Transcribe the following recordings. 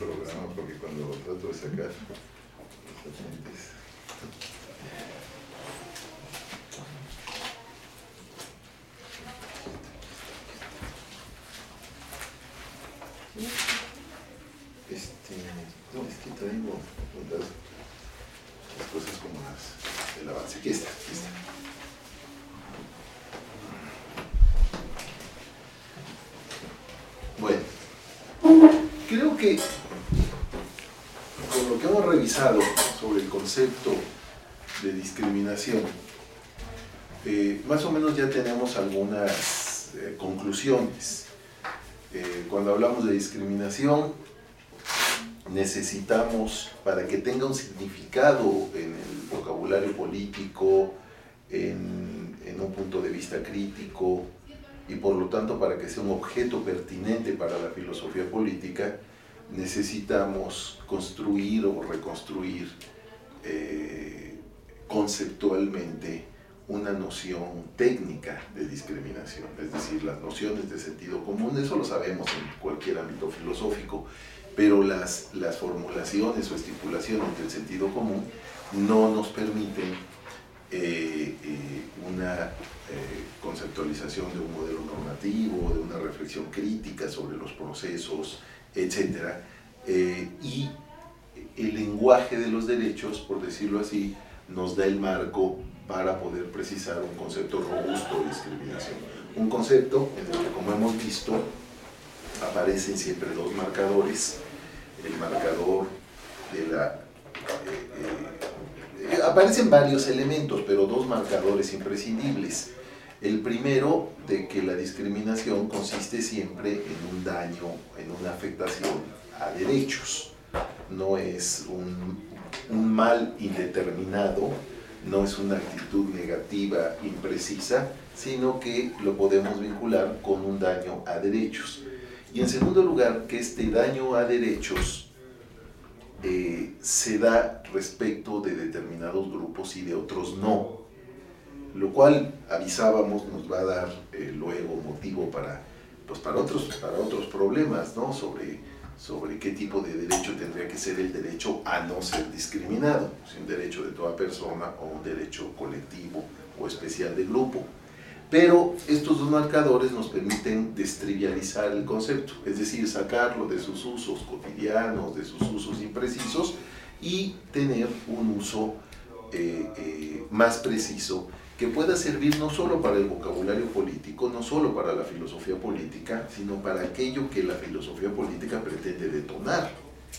programa, porque cuando trato de sacar los apuntes. No, es que traigo las cosas como el avance. Aquí está. Bueno, creo que con lo que hemos revisado sobre el concepto de discriminación, más o menos ya tenemos algunas conclusiones. Cuando hablamos de discriminación, necesitamos, para que tenga un significado en el vocabulario político, en un punto de vista crítico, y por lo tanto para que sea un objeto pertinente para la filosofía política, necesitamos construir o reconstruir conceptualmente una noción técnica de discriminación, es decir, las nociones de sentido común. Eso lo sabemos en cualquier ámbito filosófico, pero las formulaciones o estipulaciones del sentido común no nos permiten una conceptualización de un modelo normativo, de una reflexión crítica sobre los procesos, etc. Y el lenguaje de los derechos, por decirlo así, nos da el marco para poder precisar un concepto robusto de discriminación. Un concepto en el que, como hemos visto, aparecen siempre dos marcadores. El marcador de la... aparecen varios elementos, pero dos marcadores imprescindibles. El primero, de que la discriminación consiste siempre en un daño, en una afectación a derechos. No es un mal indeterminado, no es una actitud negativa imprecisa, sino que lo podemos vincular con un daño a derechos. Y en segundo lugar, que este daño a derechos se da respecto de determinados grupos y de otros no, lo cual avisábamos nos va a dar luego motivo para otros problemas, ¿no? sobre qué tipo de derecho tendría que ser el derecho a no ser discriminado, si un derecho de toda persona o un derecho colectivo o especial de grupo. Pero estos dos marcadores nos permiten destrivializar el concepto, es decir, sacarlo de sus usos cotidianos, de sus usos imprecisos, y tener un uso más preciso que pueda servir no solo para el vocabulario político, no solo para la filosofía política, sino para aquello que la filosofía política pretende detonar.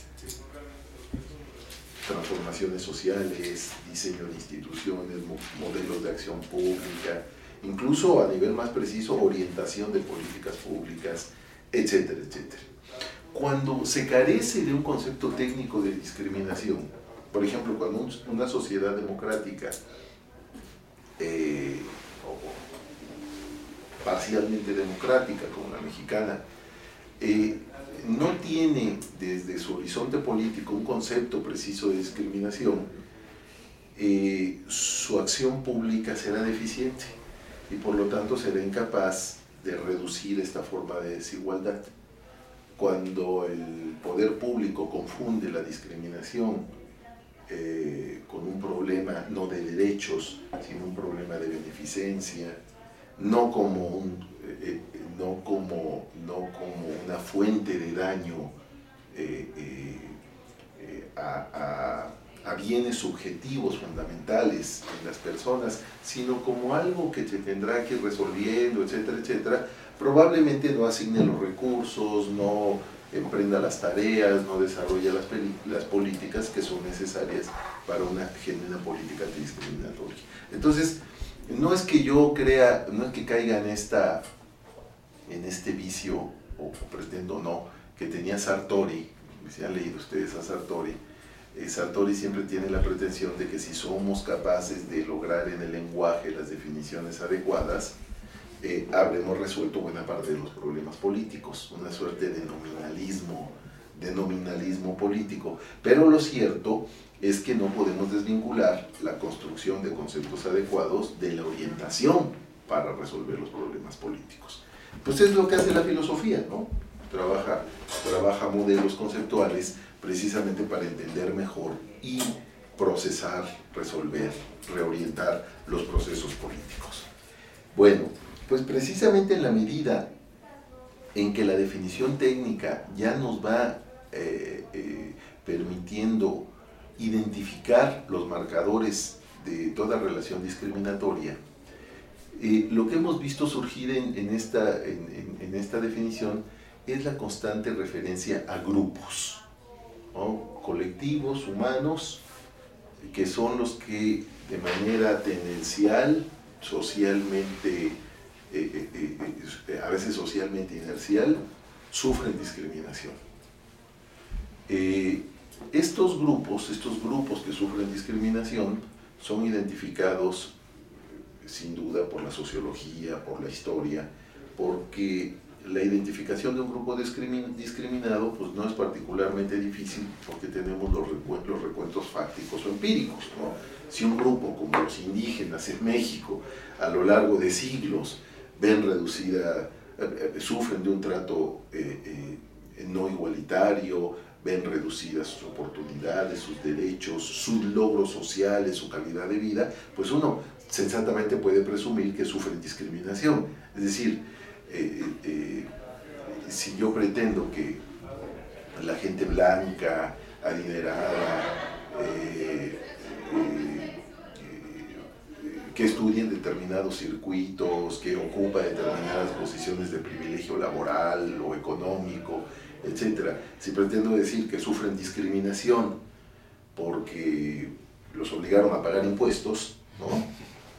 Transformaciones sociales, diseño de instituciones, modelos de acción pública, incluso a nivel más preciso, orientación de políticas públicas, etcétera, etcétera. Cuando se carece de un concepto técnico de discriminación, por ejemplo, cuando una sociedad democrática parcialmente democrática como la mexicana no tiene desde su horizonte político un concepto preciso de discriminación, su acción pública será deficiente y por lo tanto será incapaz de reducir esta forma de desigualdad. Cuando el poder público confunde la discriminación con un problema no de derechos, sino un problema de beneficencia, no como una fuente de daño a bienes subjetivos fundamentales en las personas, sino como algo que se tendrá que ir resolviendo, etcétera, etcétera, probablemente no asigne los recursos, no emprenda las tareas, no desarrolla las políticas que son necesarias para una genuina política antidiscriminatoria. Entonces, no es que yo crea, no es que caiga en este vicio, o pretendo no, que tenía Sartori. Si han leído ustedes a Sartori, Sartori siempre tiene la pretensión de que si somos capaces de lograr en el lenguaje las definiciones adecuadas, habremos resuelto buena parte de los problemas políticos, una suerte de nominalismo político. Pero lo cierto es que no podemos desvincular la construcción de conceptos adecuados de la orientación para resolver los problemas políticos. Pues es lo que hace la filosofía, ¿no? trabaja modelos conceptuales precisamente para entender mejor y procesar, resolver, reorientar los procesos políticos. Bueno, pues precisamente en la medida en que la definición técnica ya nos va permitiendo identificar los marcadores de toda relación discriminatoria, lo que hemos visto surgir en esta definición es la constante referencia a grupos, ¿no? Colectivos humanos, que son los que de manera tendencial, socialmente, a veces socialmente inercial, sufren discriminación. Estos grupos que sufren discriminación son identificados sin duda por la sociología, por la historia, porque la identificación de un grupo discriminado pues no es particularmente difícil porque tenemos los recuentos fácticos o empíricos, ¿no? Si un grupo como los indígenas en México a lo largo de siglos sufren de un trato no igualitario, ven reducidas sus oportunidades, sus derechos, sus logros sociales, su calidad de vida, pues uno sensatamente puede presumir que sufren discriminación. Es decir, si yo pretendo que la gente blanca, adinerada, que estudia en determinados circuitos, que ocupa determinadas posiciones de privilegio laboral o económico, etc. Si pretendo decir que sufren discriminación porque los obligaron a pagar impuestos, ¿no?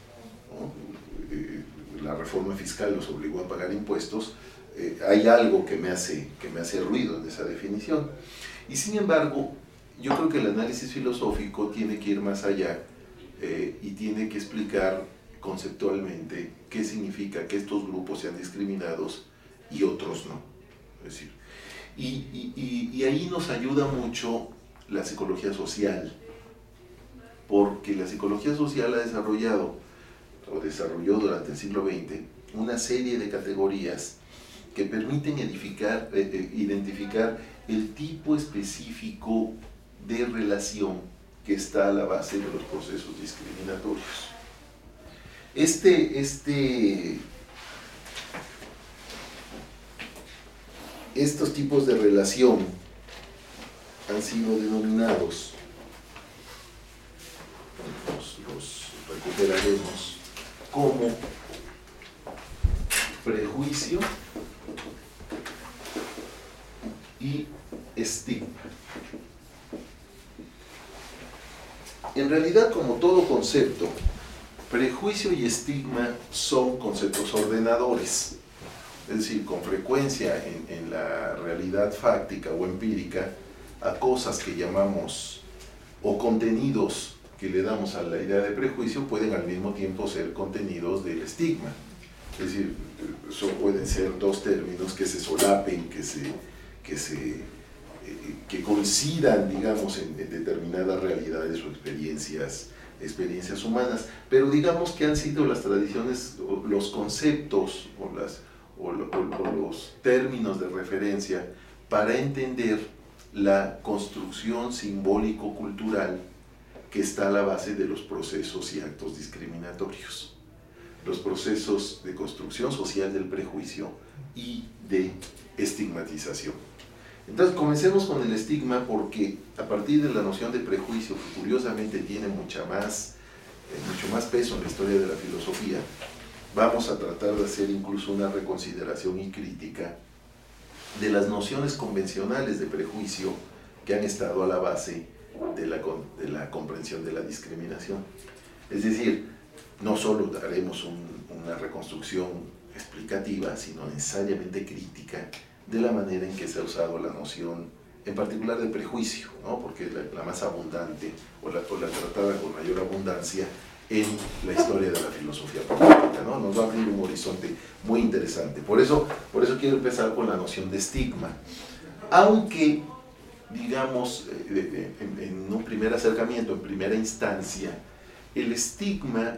La reforma fiscal los obligó a pagar impuestos, hay algo que me hace ruido en esa definición. Y sin embargo, yo creo que el análisis filosófico tiene que ir más allá y tiene que explicar conceptualmente qué significa que estos grupos sean discriminados y otros no. Es decir, y ahí nos ayuda mucho la psicología social, porque la psicología social ha desarrolló durante el siglo XX una serie de categorías que permiten identificar el tipo específico de relación que está a la base de los procesos discriminatorios. Estos tipos de relación han sido denominados, los recuperaremos, como prejuicio y estigma. En realidad, como todo concepto, prejuicio y estigma son conceptos ordenadores. Es decir, con frecuencia en la realidad fáctica o empírica, a cosas que llamamos, o contenidos que le damos a la idea de prejuicio, pueden al mismo tiempo ser contenidos del estigma. Es decir, pueden ser dos términos que se solapen, que coincidan, digamos, en determinadas realidades o experiencias humanas, pero digamos que han sido las tradiciones, los conceptos o los términos de referencia para entender la construcción simbólico-cultural que está a la base de los procesos y actos discriminatorios, los procesos de construcción social del prejuicio y de estigmatización. Entonces comencemos con el estigma, porque a partir de la noción de prejuicio, que curiosamente tiene mucho más peso en la historia de la filosofía, vamos a tratar de hacer incluso una reconsideración y crítica de las nociones convencionales de prejuicio que han estado a la base de la comprensión de la discriminación. Es decir, no solo haremos una reconstrucción explicativa, sino necesariamente crítica de la manera en que se ha usado la noción, en particular de prejuicio, ¿no? Porque es la más abundante, o la tratada con mayor abundancia en la historia de la filosofía política, ¿no? Nos va a abrir un horizonte muy interesante. Por eso quiero empezar con la noción de estigma. Aunque, digamos, en un primer acercamiento, en primera instancia, el estigma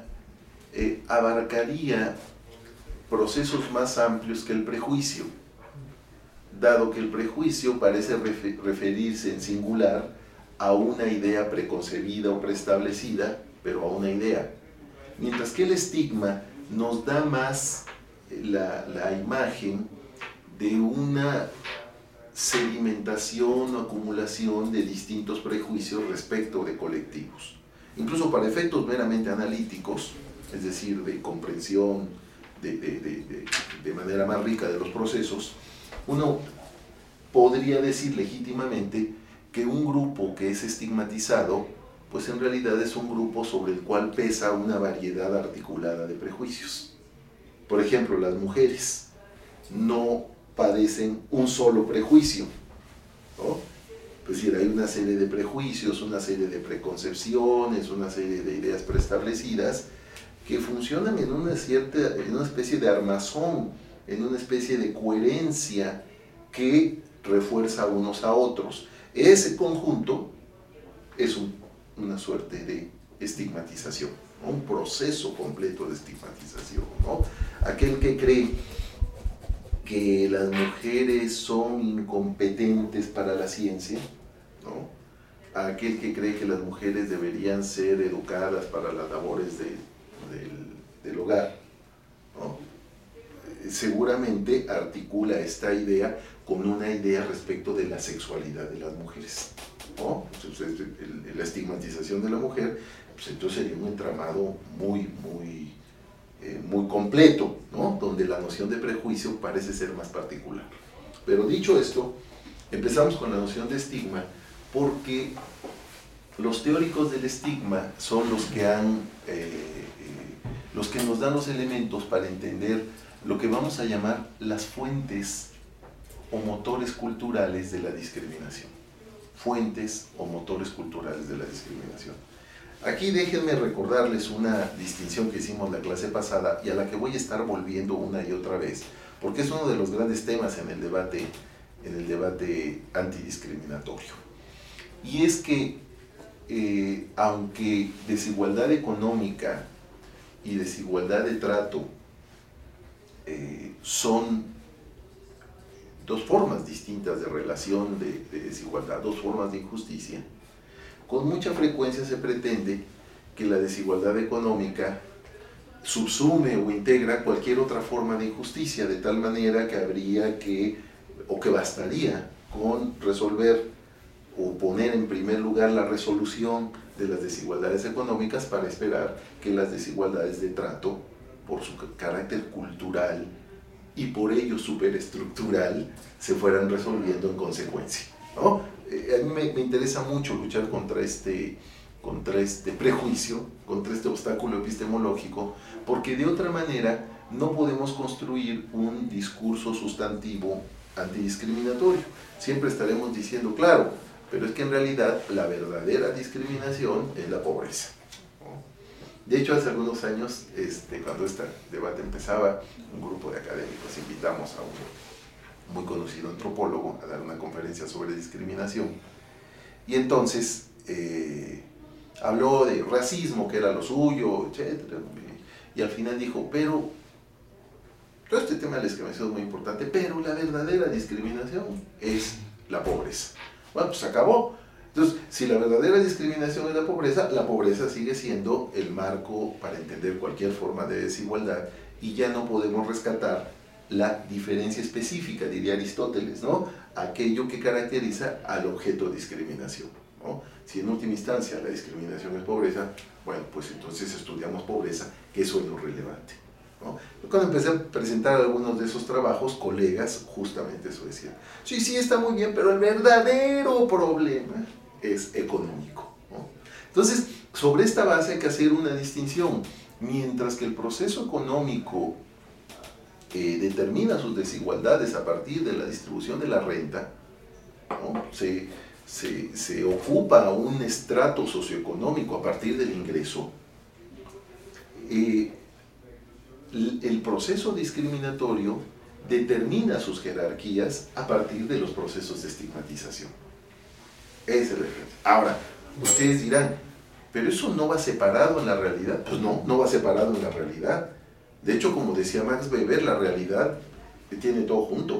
abarcaría procesos más amplios que el prejuicio. dado que el prejuicio parece referirse en singular a una idea preconcebida o preestablecida, pero a una idea. Mientras que el estigma nos da más la imagen de una sedimentación o acumulación de distintos prejuicios respecto de colectivos. Incluso para efectos meramente analíticos, es decir, de comprensión de manera más rica de los procesos, uno podría decir legítimamente que un grupo que es estigmatizado, pues en realidad es un grupo sobre el cual pesa una variedad articulada de prejuicios. Por ejemplo, las mujeres no padecen un solo prejuicio, ¿no? Es decir, hay una serie de prejuicios, una serie de preconcepciones, una serie de ideas preestablecidas que funcionan en una especie de armazón, en una especie de coherencia que refuerza unos a otros. Ese conjunto es una suerte de estigmatización, ¿no? Un proceso completo de estigmatización, ¿no? Aquel que cree que las mujeres son incompetentes para la ciencia, ¿no? Aquel que cree que las mujeres deberían ser educadas para las labores del hogar, ¿no? Seguramente articula esta idea con una idea respecto de la sexualidad de las mujeres, ¿no? Entonces, la estigmatización de la mujer, pues entonces sería un entramado muy completo, ¿no? Donde la noción de prejuicio parece ser más particular. Pero dicho esto, empezamos con la noción de estigma porque los teóricos del estigma son los que nos dan los elementos para entender lo que vamos a llamar las fuentes o motores culturales de la discriminación. Fuentes o motores culturales de la discriminación. Aquí déjenme recordarles una distinción que hicimos la clase pasada y a la que voy a estar volviendo una y otra vez, porque es uno de los grandes temas en el debate antidiscriminatorio. Y es que, aunque desigualdad económica y desigualdad de trato son dos formas distintas de relación de desigualdad, dos formas de injusticia, con mucha frecuencia se pretende que la desigualdad económica subsume o integra cualquier otra forma de injusticia, de tal manera que bastaría con resolver o poner en primer lugar la resolución de las desigualdades económicas para esperar que las desigualdades de trato, por su carácter cultural y por ello superestructural, se fueran resolviendo en consecuencia, ¿no? A mí me interesa mucho luchar contra este prejuicio, contra este obstáculo epistemológico, porque de otra manera no podemos construir un discurso sustantivo antidiscriminatorio. Siempre estaremos diciendo, claro, pero es que en realidad la verdadera discriminación es la pobreza, ¿no? De hecho, hace algunos años, cuando este debate empezaba, un grupo de académicos invitamos a un muy conocido antropólogo a dar una conferencia sobre discriminación, y entonces habló de racismo, que era lo suyo, etc. Y al final dijo, pero todo este tema de la discriminación es muy importante, pero la verdadera discriminación es la pobreza. Bueno, pues acabó. Entonces, si la verdadera discriminación es la pobreza sigue siendo el marco para entender cualquier forma de desigualdad, y ya no podemos rescatar la diferencia específica, diría Aristóteles, ¿no? Aquello que caracteriza al objeto de discriminación, ¿no? Si en última instancia la discriminación es pobreza, bueno, pues entonces estudiamos pobreza, que eso es lo relevante, ¿no? Cuando empecé a presentar algunos de esos trabajos, colegas justamente eso decían. Sí, está muy bien, pero el verdadero problema es económico, ¿no? Entonces, sobre esta base hay que hacer una distinción. Mientras que el proceso económico determina sus desigualdades a partir de la distribución de la renta, ¿no? Se ocupa un estrato socioeconómico a partir del ingreso, el proceso discriminatorio determina sus jerarquías a partir de los procesos de estigmatización. Esa es la diferencia. Ahora, ustedes dirán, ¿pero eso no va separado en la realidad? Pues no va separado en la realidad. De hecho, como decía Max Weber, la realidad tiene todo junto.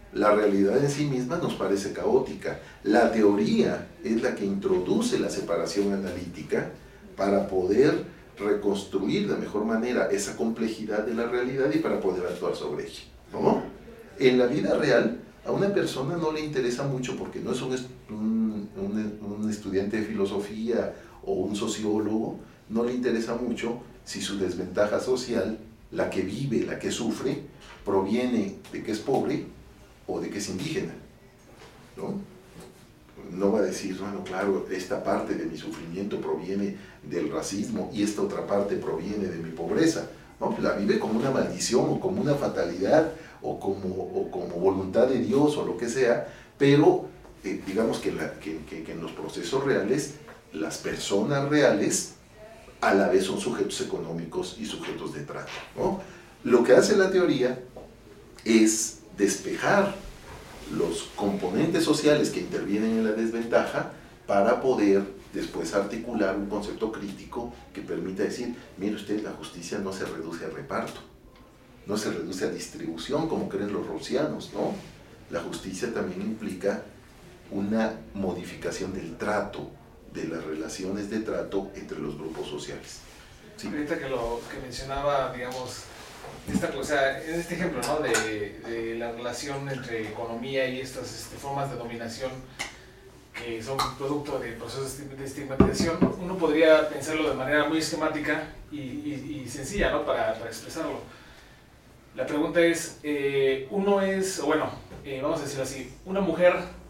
La realidad en sí misma nos parece caótica. La teoría es la que introduce la separación analítica para poder reconstruir de mejor manera esa complejidad de la realidad y para poder actuar sobre ella, ¿no? En la vida real, a una persona no le interesa mucho porque no es un estudiante de filosofía o un sociólogo, no le interesa mucho si su desventaja social, la que vive, la que sufre, proviene de que es pobre o de que es indígena, ¿no? No va a decir, bueno, claro, esta parte de mi sufrimiento proviene del racismo y esta otra parte proviene de mi pobreza. No, la vive como una maldición o como una fatalidad o como voluntad de Dios o lo que sea, pero digamos que en los procesos reales, las personas reales a la vez son sujetos económicos y sujetos de trato, ¿no? Lo que hace la teoría es despejar los componentes sociales que intervienen en la desventaja para poder después articular un concepto crítico que permita decir, mire usted, la justicia no se reduce a reparto, no se reduce a distribución como creen los rawlsianos, ¿no? La justicia también implica una modificación del trato, de las relaciones de trato entre los grupos sociales. Sí. Ahorita que mencionaba, digamos, esta cosa, en este ejemplo, ¿no? de la relación entre economía y estas formas de dominación que son producto de procesos de estigmatización, uno podría pensarlo de manera muy esquemática y sencilla, ¿no? para expresarlo. La pregunta es, vamos a decirlo así, una mujer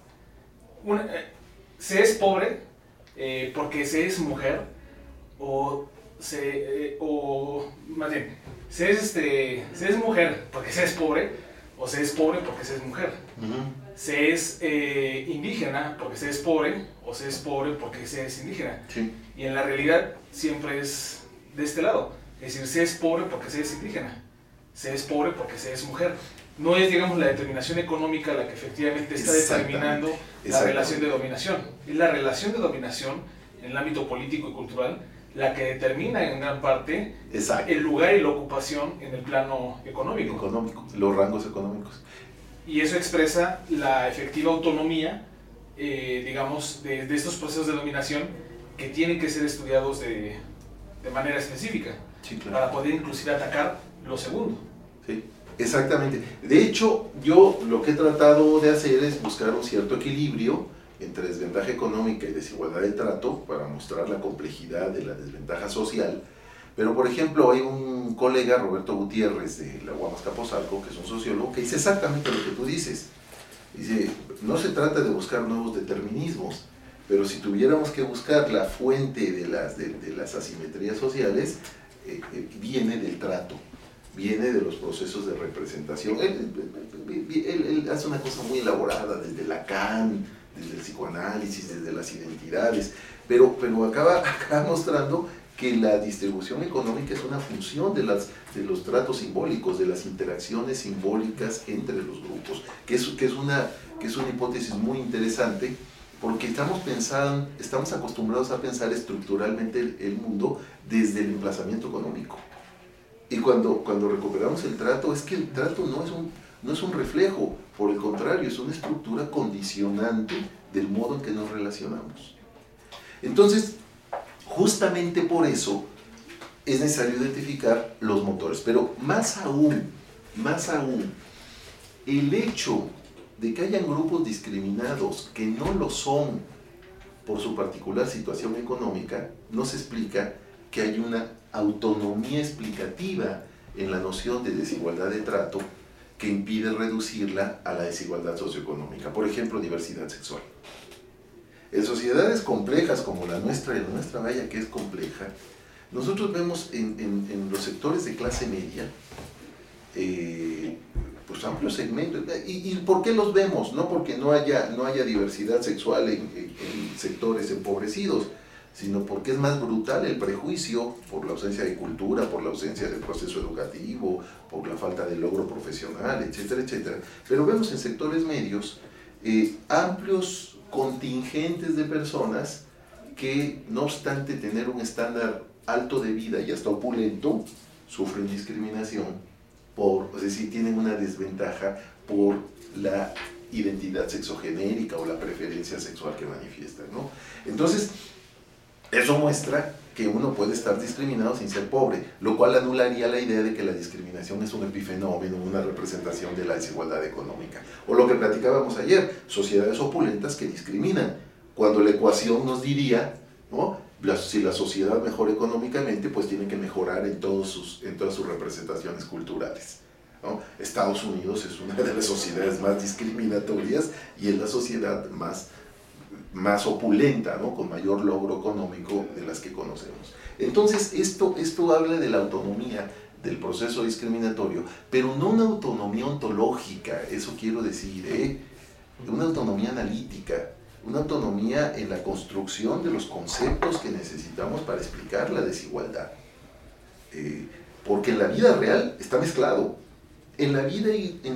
se es pobre porque se es mujer, o más bien, se es mujer porque se es pobre, o se es pobre porque se es mujer. Se es indígena porque se es pobre, o se es pobre porque se es indígena. Sí. Y en la realidad siempre es de este lado. Es decir, se es pobre porque se es indígena, se es pobre porque se es mujer. No es, digamos, la determinación económica la que efectivamente está determinando la relación de dominación. Es la relación de dominación en el ámbito político y cultural la que determina en gran parte el lugar y la ocupación en el plano económico. Los rangos económicos. Y eso expresa la efectiva autonomía, digamos, de estos procesos de dominación que tienen que ser estudiados de manera específica, sí, claro, para poder inclusive atacar lo segundo. Sí, exactamente. De hecho, yo lo que he tratado de hacer es buscar un cierto equilibrio entre desventaja económica y desigualdad de trato para mostrar la complejidad de la desventaja social. Pero, por ejemplo, hay un colega, Roberto Gutiérrez, de la UAM Azcapotzalco, que es un sociólogo, que dice exactamente lo que tú dices. Dice, no se trata de buscar nuevos determinismos, pero si tuviéramos que buscar la fuente de las asimetrías sociales, viene del trato, viene de los procesos de representación. Él hace una cosa muy elaborada, desde Lacan, desde el psicoanálisis, desde las identidades, pero acaba mostrando que la distribución económica es una función de los tratos simbólicos, de las interacciones simbólicas entre los grupos, que es una hipótesis muy interesante, porque estamos acostumbrados a pensar estructuralmente el mundo desde el emplazamiento económico. Y cuando recuperamos el trato, es que el trato no es un reflejo, por el contrario, es una estructura condicionante del modo en que nos relacionamos. Entonces, justamente por eso es necesario identificar los motores, pero más aún, el hecho de que hayan grupos discriminados que no lo son por su particular situación económica, nos explica que hay una autonomía explicativa en la noción de desigualdad de trato que impide reducirla a la desigualdad socioeconómica. Por ejemplo, diversidad sexual. En sociedades complejas como la nuestra, y la nuestra vaya que es compleja, nosotros vemos en los sectores de clase media pues amplios segmentos. ¿Y por qué los vemos? No porque no haya diversidad sexual en sectores empobrecidos, sino porque es más brutal el prejuicio por la ausencia de cultura, por la ausencia del proceso educativo, por la falta de logro profesional, etcétera, etcétera. Pero vemos en sectores medios amplios contingentes de personas que, no obstante tener un estándar alto de vida y hasta opulento, sufren discriminación es decir, tienen una desventaja por la identidad sexogenérica o la preferencia sexual que manifiestan, ¿no? Entonces, eso muestra que uno puede estar discriminado sin ser pobre, lo cual anularía la idea de que la discriminación es un epifenómeno, una representación de la desigualdad económica. O lo que platicábamos ayer, sociedades opulentas que discriminan, cuando la ecuación nos diría, ¿no?, si la sociedad mejora económicamente, pues tiene que mejorar en todas sus representaciones culturales, ¿no? Estados Unidos es una de las sociedades más discriminatorias y es la sociedad más opulenta, ¿no?, con mayor logro económico de las que conocemos. Entonces, esto habla de la autonomía del proceso discriminatorio, pero no una autonomía ontológica, eso quiero decir, una autonomía analítica, una autonomía en la construcción de los conceptos que necesitamos para explicar la desigualdad. Porque en la vida real está mezclado. En la vida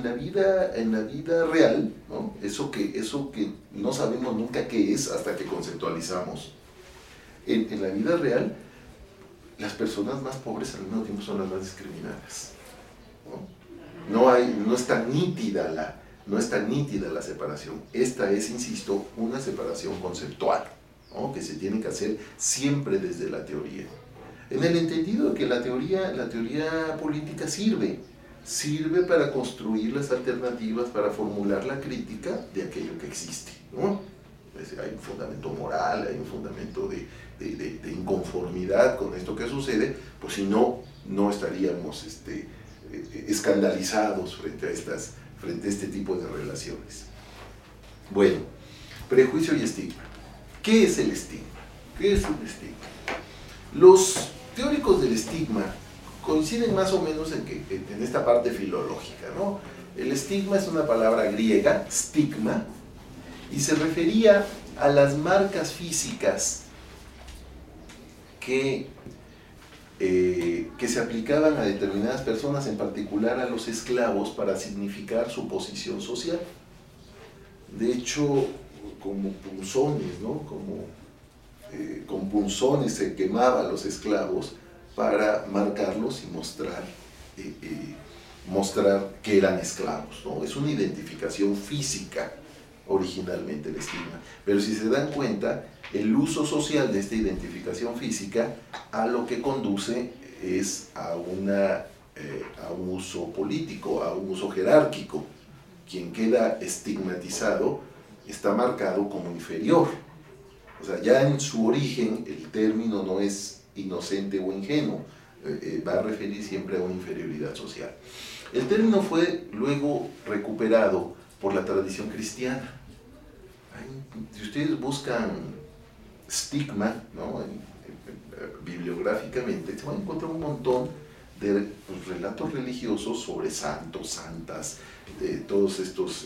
real, ¿no?, eso que no sabemos nunca qué es hasta que conceptualizamos. En la vida real, las personas más pobres al mismo tiempo son las más discriminadas, ¿no? No es tan nítida la separación. Esta es, insisto, una separación conceptual, ¿no?, que se tiene que hacer siempre desde la teoría. En el entendido de que la teoría política sirve para construir las alternativas, para formular la crítica de aquello que existe, ¿no? Hay un fundamento moral, hay un fundamento de inconformidad con esto que sucede, pues si no estaríamos escandalizados frente a este tipo de relaciones. Bueno, prejuicio y estigma. ¿Qué es el estigma? ¿Qué es un estigma? Los teóricos del estigma coinciden más o menos en esta parte filológica, ¿no? El estigma es una palabra griega, stigma, y se refería a las marcas físicas que se aplicaban a determinadas personas, en particular a los esclavos, para significar su posición social. De hecho, como punzones, ¿no?, con punzones se quemaba a los esclavos para marcarlos y mostrar que eran esclavos, ¿no? Es una identificación física originalmente el estigma, pero si se dan cuenta, el uso social de esta identificación física a lo que conduce es a un uso político, a un uso jerárquico. Quien queda estigmatizado está marcado como inferior. O sea, ya en su origen el término no es inocente o ingenuo, va a referir siempre a una inferioridad social. El término fue luego recuperado por la tradición cristiana. Si ustedes buscan estigma, ¿no?, bibliográficamente, se van a encontrar un montón de relatos religiosos sobre santos, santas, de todos estos,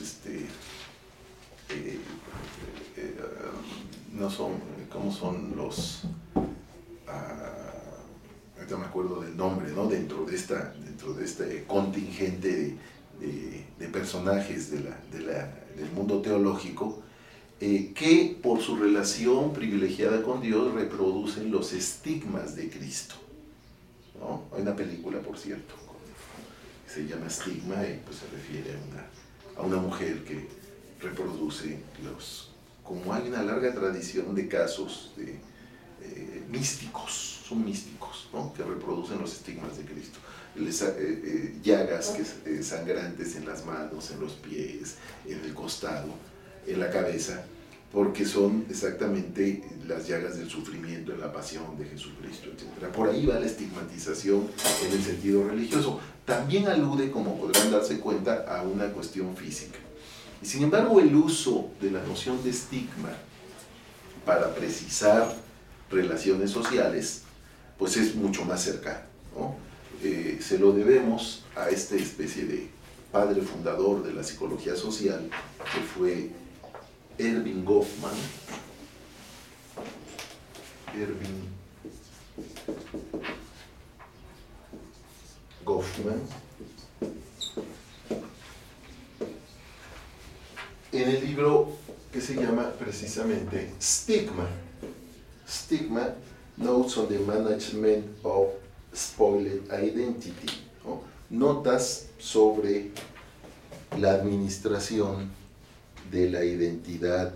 no son, ¿cómo son los? Ahorita me acuerdo del nombre, ¿no?, dentro de este contingente de personajes del mundo teológico, que por su relación privilegiada con Dios reproducen los estigmas de Cristo, ¿no? Hay una película, por cierto, que se llama Estigma, y pues se refiere a una mujer que reproduce como hay una larga tradición de casos místicos, son místicos, ¿no?, que reproducen los estigmas de Cristo. Llagas sangrantes en las manos, en los pies, en el costado, en la cabeza, porque son exactamente las llagas del sufrimiento en la pasión de Jesucristo, etc. Por ahí va la estigmatización en el sentido religioso. También alude, como podrán darse cuenta, a una cuestión física. Y sin embargo, el uso de la noción de estigma para precisar relaciones sociales, pues es mucho más cercano, ¿no? Se lo debemos a esta especie de padre fundador de la psicología social, que fue Erving Goffman. En el libro que se llama precisamente Stigma, Notes on the Management of Spoiled Identity, ¿no? notas sobre la administración de la identidad,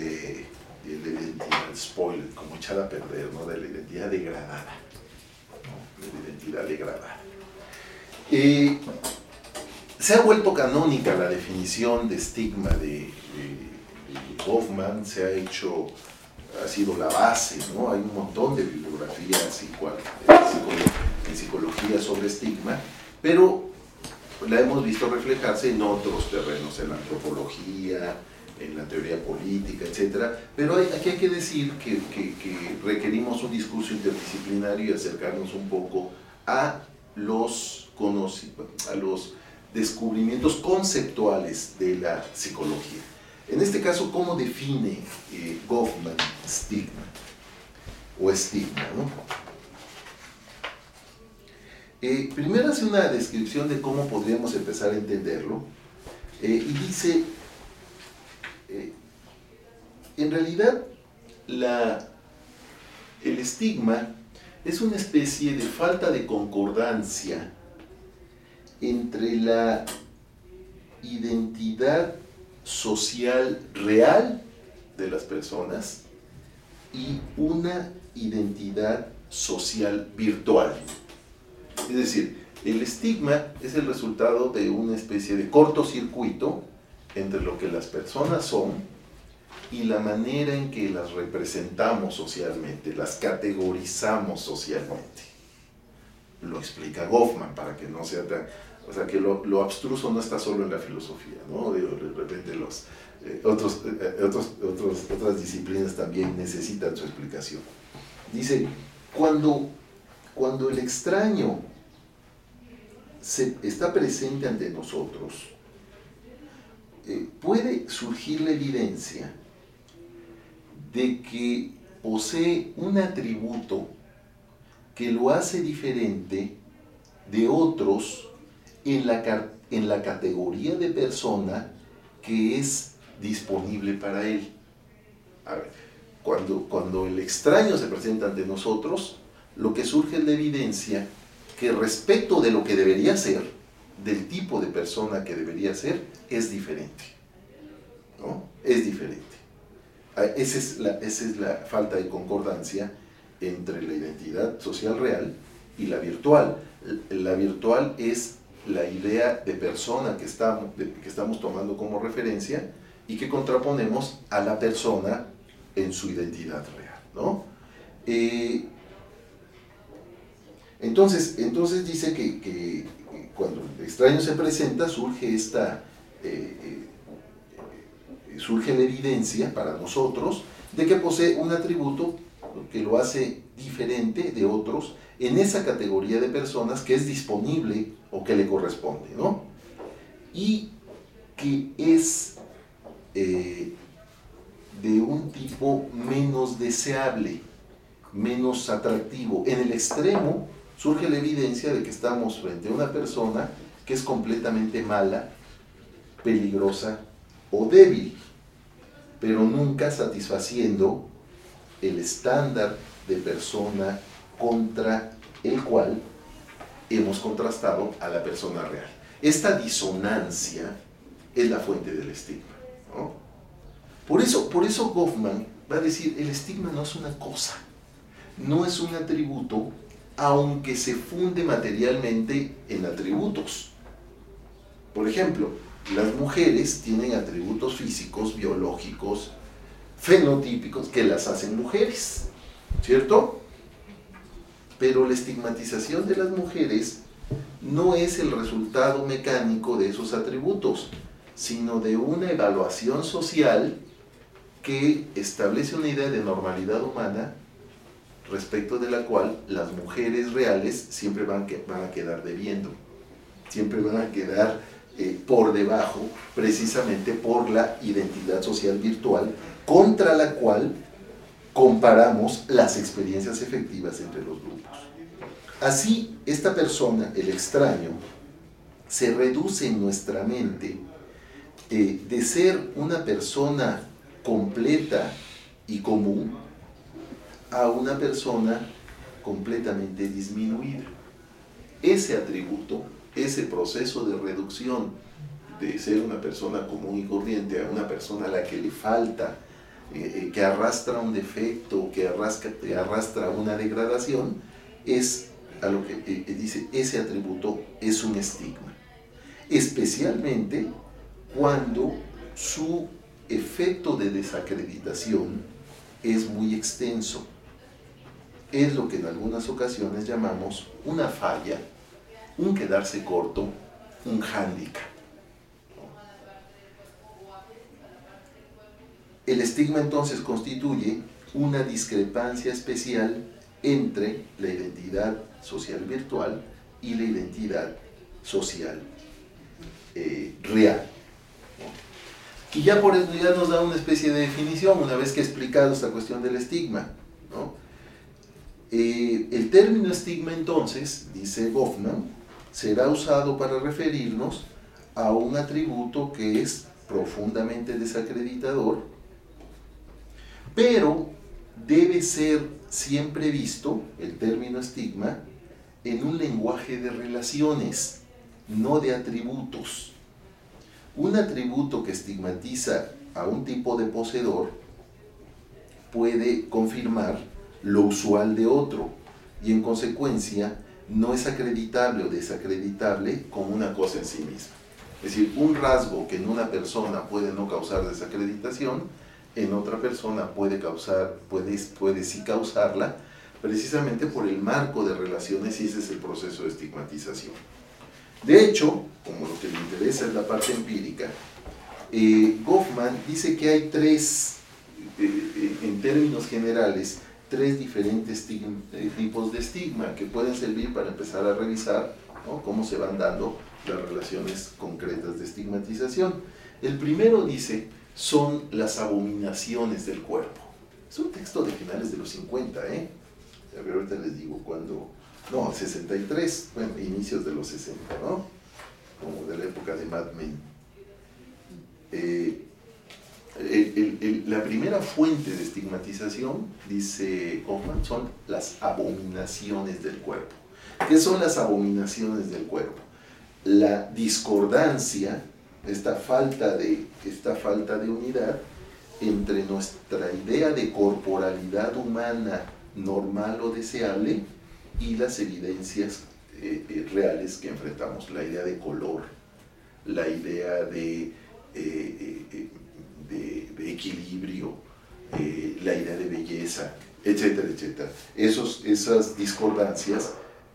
spoiled, como echada a perder, ¿no? De la identidad degradada, ¿no? De la identidad degradada. Se ha vuelto canónica la definición de estigma de Goffman, ha sido la base, ¿no? Hay un montón de bibliografías en psicología sobre estigma, pero la hemos visto reflejarse en otros terrenos, en la antropología, en la teoría política, etc. Pero aquí hay que decir que requerimos un discurso interdisciplinario y acercarnos un poco a los descubrimientos conceptuales de la psicología. En este caso, ¿cómo define Goffman estigma? O estigma, ¿no? Primero hace una descripción de cómo podríamos empezar a entenderlo, y dice, en realidad, el estigma es una especie de falta de concordancia entre la identidad social real de las personas y una identidad social virtual. Es decir, el estigma es el resultado de una especie de cortocircuito entre lo que las personas son y la manera en que las representamos socialmente, las categorizamos socialmente. Lo explica Goffman para que no sea tan... O sea, que lo abstruso no está solo en la filosofía, ¿no? De repente otras disciplinas también necesitan su explicación. Dice, cuando el extraño está presente ante nosotros, puede surgir la evidencia de que posee un atributo que lo hace diferente de otros en la categoría de persona que es disponible para él. A ver, cuando el extraño se presenta ante nosotros, lo que surge es la evidencia que respecto de lo que debería ser, del tipo de persona que debería ser, es diferente, ¿no? Es diferente. Esa es la falta de concordancia entre la identidad social real y la virtual. La virtual es la idea de persona que estamos tomando como referencia y que contraponemos a la persona en su identidad real, ¿no? Entonces dice que cuando el extraño se presenta surge la evidencia para nosotros de que posee un atributo que lo hace diferente de otros en esa categoría de personas que es disponible o que le corresponde, ¿no? Y que es de un tipo menos deseable, menos atractivo. En el extremo surge la evidencia de que estamos frente a una persona que es completamente mala, peligrosa o débil, pero nunca satisfaciendo el estándar de persona contra el cual hemos contrastado a la persona real. Esta disonancia es la fuente del estigma, ¿no? Por eso Goffman va a decir, el estigma no es una cosa, no es un atributo, aunque se funde materialmente en atributos. Por ejemplo, las mujeres tienen atributos físicos, biológicos, fenotípicos, que las hacen mujeres, ¿cierto? Pero la estigmatización de las mujeres no es el resultado mecánico de esos atributos, sino de una evaluación social que establece una idea de normalidad humana respecto de la cual las mujeres reales siempre van a quedar debiendo, siempre van a quedar por debajo, precisamente por la identidad social virtual contra la cual comparamos las experiencias efectivas entre los grupos. Así, esta persona, el extraño, se reduce en nuestra mente de ser una persona completa y común a una persona completamente disminuida. Ese atributo ese proceso de reducción de ser una persona común y corriente a una persona a la que le falta, que arrastra un defecto, que arrastra una degradación, es a lo que dice, ese atributo es un estigma. Especialmente cuando su efecto de desacreditación es muy extenso. Es lo que en algunas ocasiones llamamos una falla, un quedarse corto, un hándicap. El estigma entonces constituye una discrepancia especial entre la identidad social virtual y la identidad social real. Y ya por eso ya nos da una especie de definición, una vez que he explicado esta cuestión del estigma, ¿no? El término estigma entonces, dice Goffman, será usado para referirnos a un atributo que es profundamente desacreditador, pero debe ser siempre visto, el término estigma, en un lenguaje de relaciones, no de atributos. Un atributo que estigmatiza a un tipo de poseedor puede confirmar lo usual de otro y en consecuencia no es acreditable o desacreditable como una cosa en sí misma. Es decir, un rasgo que en una persona puede no causar desacreditación, en otra persona puede sí causarla, precisamente por el marco de relaciones, y ese es el proceso de estigmatización. De hecho, como lo que le interesa es la parte empírica, Goffman dice que hay en términos generales, tres diferentes tipos de estigma que pueden servir para empezar a revisar, ¿no?, cómo se van dando las relaciones concretas de estigmatización. El primero, dice, son las abominaciones del cuerpo. Es un texto de finales de los 50, A ver, ahorita les digo cuándo. No, 63, bueno, inicios de los 60, ¿no? Como de la época de Mad Men. La primera fuente de estigmatización, dice Hoffman, son las abominaciones del cuerpo. ¿Qué son las abominaciones del cuerpo? La discordancia, esta falta de unidad entre nuestra idea de corporalidad humana normal o deseable y las evidencias reales que enfrentamos, la idea de color, la idea de equilibrio, la idea de belleza, etcétera, etcétera. Esas discordancias,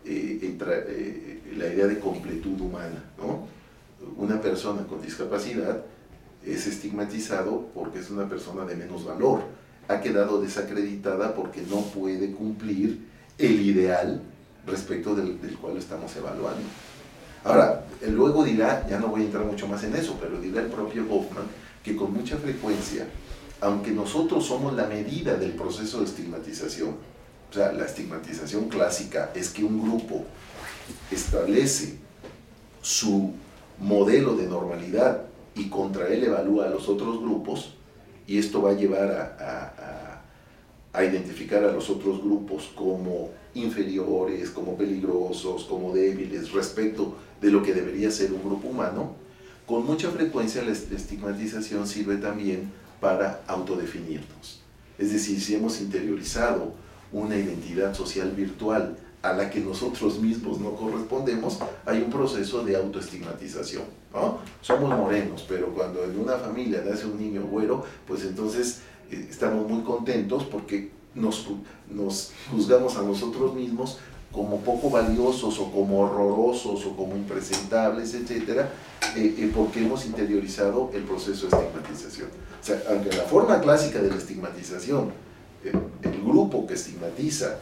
la idea de completud humana, ¿no? Una persona con discapacidad es estigmatizado porque es una persona de menos valor, ha quedado desacreditada porque no puede cumplir el ideal respecto del cual estamos evaluando. Ahora, luego dirá, ya no voy a entrar mucho más en eso, pero dirá el propio Goffman que con mucha frecuencia, aunque nosotros somos la medida del proceso de estigmatización, o sea, la estigmatización clásica es que un grupo establece su modelo de normalidad y contra él evalúa a los otros grupos, y esto va a llevar a identificar a los otros grupos como inferiores, como peligrosos, como débiles respecto de lo que debería ser un grupo humano. Con mucha frecuencia la estigmatización sirve también para autodefinirnos. Es decir, si hemos interiorizado una identidad social virtual a la que nosotros mismos no correspondemos, hay un proceso de autoestigmatización, ¿no? Somos morenos, pero cuando en una familia nace un niño güero, pues entonces estamos muy contentos porque nos juzgamos a nosotros mismos como poco valiosos o como horrorosos o como impresentables, etcétera, porque hemos interiorizado el proceso de estigmatización. O sea, aunque la forma clásica de la estigmatización, el grupo que estigmatiza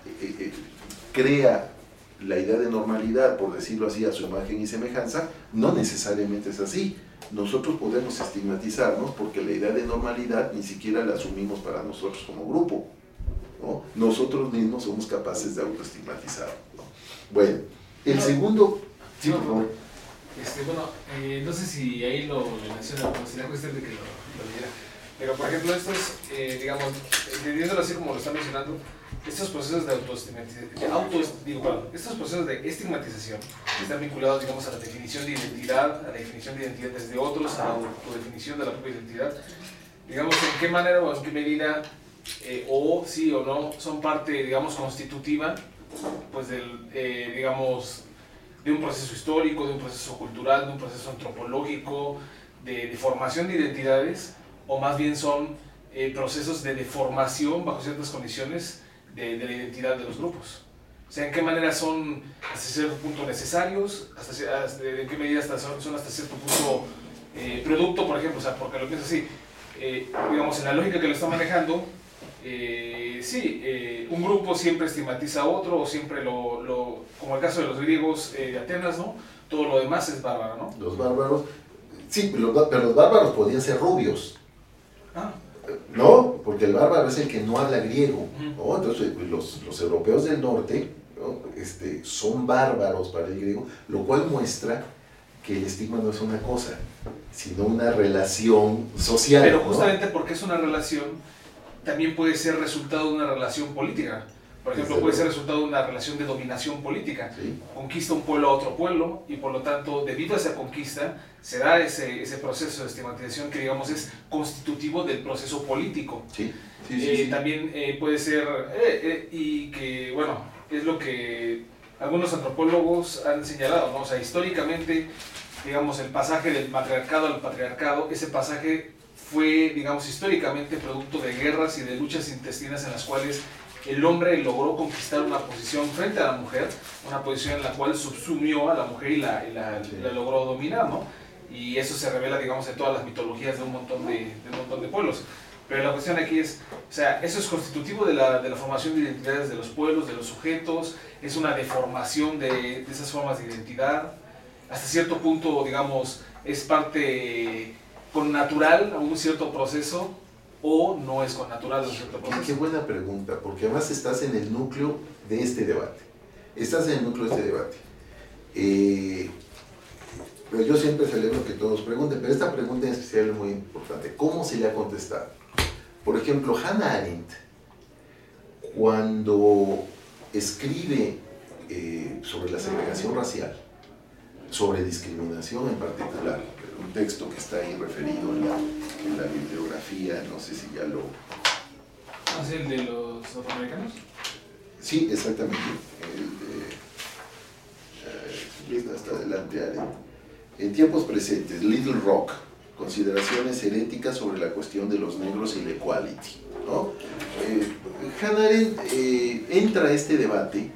crea la idea de normalidad, por decirlo así, a su imagen y semejanza, no necesariamente es así. Nosotros podemos estigmatizarnos porque la idea de normalidad ni siquiera la asumimos para nosotros como grupo, ¿no? Nosotros mismos somos capaces de autoestigmatizar, ¿no? Bueno, el segundo... Sí, por favor. Bueno, no sé si ahí lo menciona, pero sería cuestión de que lo diera. Pero, por ejemplo, estos, digamos, entendiéndolo así como lo están mencionando, estos procesos de estos procesos de estigmatización están vinculados, digamos, a la definición de identidad, a la definición de identidades de otros, a la autodefinición de la propia identidad. Digamos, en qué manera o en qué medida, o sí o no, son parte, digamos, constitutiva, pues, digamos, de un proceso histórico, de un proceso cultural, de un proceso antropológico, de formación de identidades, o más bien son procesos de deformación bajo ciertas condiciones de la identidad de los grupos. O sea, en qué manera son hasta cierto punto necesarios, en qué medida son hasta cierto punto producto, por ejemplo, o sea, porque lo pienso así, digamos, en la lógica que lo está manejando, un grupo siempre estigmatiza a otro, o siempre como el caso de los griegos de Atenas, ¿no? Todo lo demás es bárbaro, ¿no? Los bárbaros, sí, pero los bárbaros podían ser rubios. No, porque el bárbaro es el que no habla griego, ¿no? Entonces los europeos del norte, ¿no? Son bárbaros para el griego, lo cual muestra que el estigma no es una cosa, sino una relación social. Pero justamente, ¿no? porque es una relación, también puede ser resultado de una relación política. Por ejemplo, puede ser resultado de una relación de dominación política. Sí. Conquista un pueblo a otro pueblo, y por lo tanto, debido a esa conquista, se da ese proceso de estigmatización que, digamos, es constitutivo del proceso político. Sí. También puede ser, y que, bueno, es lo que algunos antropólogos han señalado, ¿no? O sea, históricamente, digamos, el pasaje del matriarcado al patriarcado, ese pasaje fue, digamos, históricamente producto de guerras y de luchas intestinas en las cuales el hombre logró conquistar una posición frente a la mujer, una posición en la cual subsumió a la mujer y la logró dominar, ¿no? Y eso se revela, digamos, en todas las mitologías de un montón de pueblos. Pero la cuestión aquí es, o sea, eso es constitutivo de la formación de identidades de los pueblos, de los sujetos, es una deformación de esas formas de identidad. Hasta cierto punto, digamos, es parte connatural a un cierto proceso, o no es connatural a un cierto proceso. Qué buena pregunta, porque además estás en el núcleo de este debate. Pero yo siempre celebro que todos pregunten, pero esta pregunta en especial es muy importante. ¿Cómo se le ha contestado? Por ejemplo, Hannah Arendt, cuando escribe sobre la segregación racial, sobre discriminación en particular, un texto que está ahí referido en la bibliografía, no sé si ya lo... ¿Es el de los norteamericanos? Sí, exactamente. Hasta adelante, Arendt. En tiempos presentes, Little Rock, consideraciones heréticas sobre la cuestión de los negros y la equality, ¿no? Hannah Arendt entra a este debate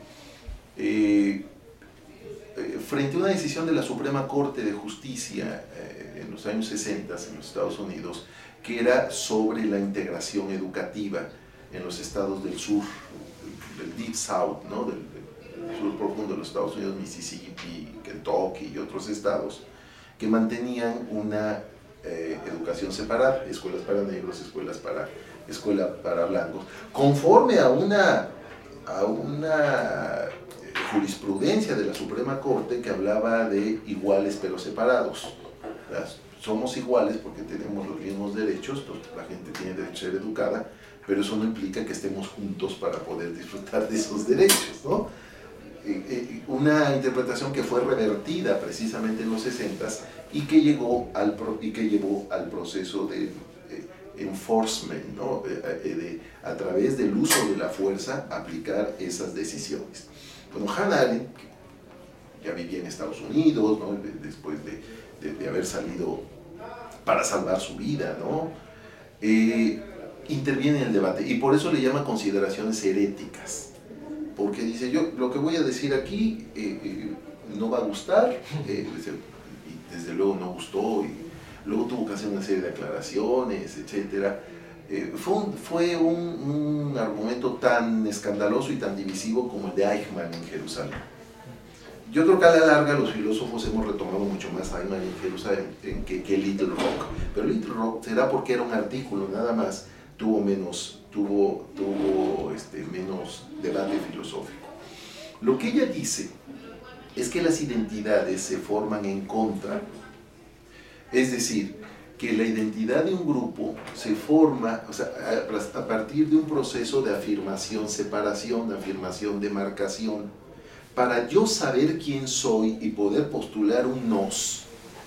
frente a una decisión de la Suprema Corte de Justicia en los años 60 en los Estados Unidos, que era sobre la integración educativa en los estados del sur, del Deep South, ¿no? del sur profundo de los Estados Unidos, Mississippi, Kentucky y otros estados, que mantenían una educación separada, escuelas para negros, escuela para blancos, conforme a una jurisprudencia de la Suprema Corte que hablaba de iguales pero separados. Somos iguales porque tenemos los mismos derechos, la gente tiene derecho a ser educada, pero eso no implica que estemos juntos para poder disfrutar de esos derechos, ¿no? Una interpretación que fue revertida precisamente en los 60s y que llevó al proceso de enforcement, ¿no? A través del uso de la fuerza aplicar esas decisiones. Bueno, Hannah Arendt, que ya vivía en Estados Unidos, ¿no? Después de haber salido para salvar su vida, ¿no? Interviene en el debate y por eso le llama consideraciones heréticas, porque dice, yo lo que voy a decir aquí no va a gustar, y desde luego no gustó, y luego tuvo que hacer una serie de aclaraciones, etc. Fue un argumento tan escandaloso y tan divisivo como el de Eichmann en Jerusalén. Yo creo que a la larga los filósofos hemos retomado mucho más a Eichmann en Jerusalén que Little Rock, pero Little Rock será porque era un artículo nada más, tuvo menos debate filosófico. Lo que ella dice es que las identidades se forman en contra, es decir, que la identidad de un grupo se forma, o sea, a partir de un proceso de afirmación, separación, afirmación, demarcación. Para yo saber quién soy y poder postular un nos,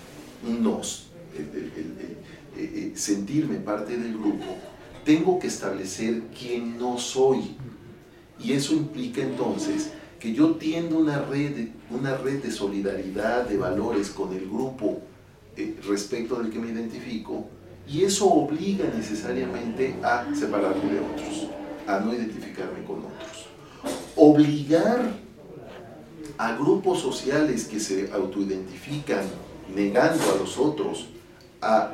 sentirme parte del grupo, tengo que establecer quién no soy. Y eso implica entonces que yo tiendo una red de solidaridad, de valores con el grupo respecto del que me identifico, y eso obliga necesariamente a separarme de otros, a no identificarme con otros. Obligar a grupos sociales que se autoidentifican negando a los otros a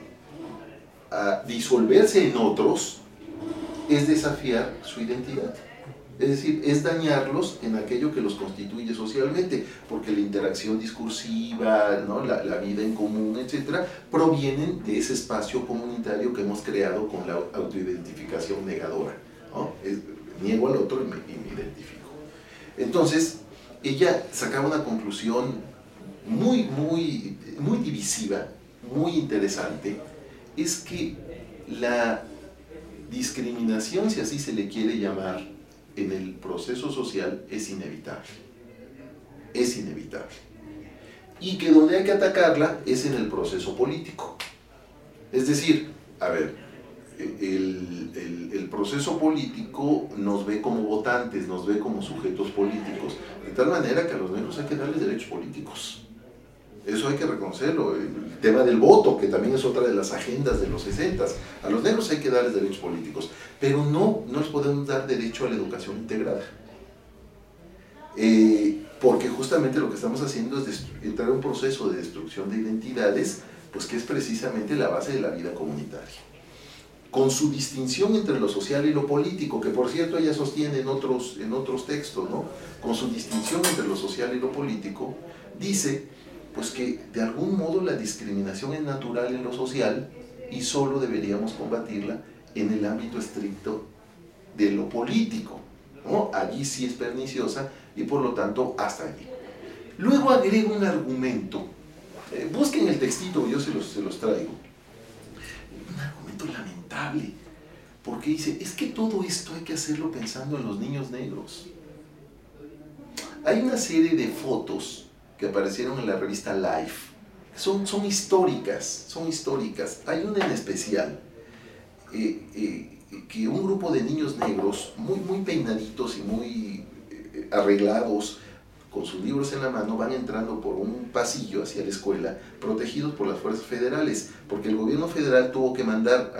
disolverse en otros es desafiar su identidad. Es decir, es dañarlos en aquello que los constituye socialmente, porque la interacción discursiva, ¿no? la vida en común, etcétera, provienen de ese espacio comunitario que hemos creado con la autoidentificación negadora, ¿no? Niego al otro y me identifico. Entonces, ella sacaba una conclusión muy divisiva, muy interesante, es que la discriminación, si así se le quiere llamar, en el proceso social es inevitable. Es inevitable. Y que donde hay que atacarla es en el proceso político. Es decir, a ver, el proceso político nos ve como votantes, nos ve como sujetos políticos, de tal manera que a los negros hay que darles derechos políticos. Eso hay que reconocerlo. El tema del voto, que también es otra de las agendas de los 60s. A los negros hay que darles derechos políticos, pero no les podemos dar derecho a la educación integrada. Porque justamente lo que estamos haciendo es entrar en un proceso de destrucción de identidades, pues que es precisamente la base de la vida comunitaria. Con su distinción entre lo social y lo político, que por cierto ella sostiene en otros textos, ¿no? Con su distinción entre lo social y lo político, dice pues que de algún modo la discriminación es natural en lo social y solo deberíamos combatirla en el ámbito estricto de lo político, ¿no? Allí sí es perniciosa y por lo tanto hasta allí. Luego agrega un argumento, busquen el textito, yo se los traigo, un argumento lamentable, porque dice, es que todo esto hay que hacerlo pensando en los niños negros. Hay una serie de fotos que aparecieron en la revista Life, son históricas, Hay una en especial, que un grupo de niños negros, muy peinaditos y muy arreglados, con sus libros en la mano, van entrando por un pasillo hacia la escuela, protegidos por las fuerzas federales, porque el gobierno federal tuvo que mandar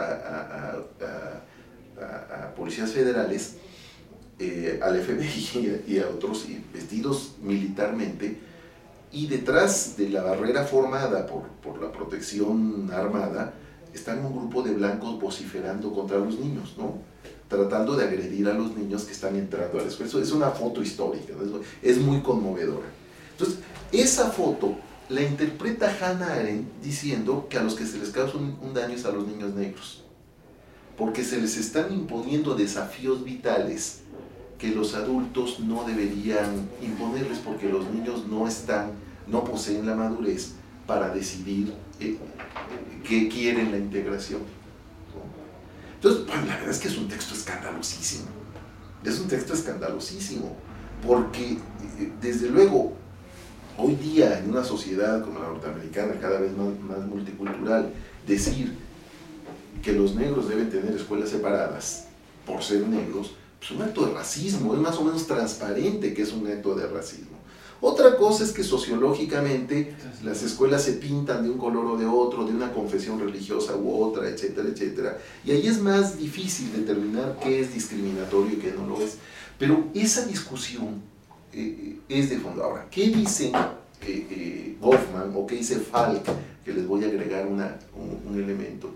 a policías federales, al FBI y a otros, vestidos militarmente, y detrás de la barrera formada por la protección armada, están un grupo de blancos vociferando contra los niños, ¿no? Tratando de agredir a los niños que están entrando a la escuela. Eso es una foto histórica, ¿no? Es muy conmovedora. Entonces, esa foto la interpreta Hannah Arendt diciendo que a los que se les causa un daño es a los niños negros, porque se les están imponiendo desafíos vitales que los adultos no deberían imponerles, porque los niños no poseen la madurez para decidir que quieren la integración, ¿no? Entonces, pues, la verdad es que es un texto escandalosísimo. Es un texto escandalosísimo, porque desde luego, hoy día en una sociedad como la norteamericana, cada vez más multicultural, decir que los negros deben tener escuelas separadas por ser negros, es un acto de racismo, es más o menos transparente que es un acto de racismo. Otra cosa es que sociológicamente las escuelas se pintan de un color o de otro, de una confesión religiosa u otra, etcétera, etcétera. Y ahí es más difícil determinar qué es discriminatorio y qué no lo es. Pero esa discusión es de fondo. Ahora, ¿qué dicen Goffman o qué dice Falk? Que les voy a agregar un elemento.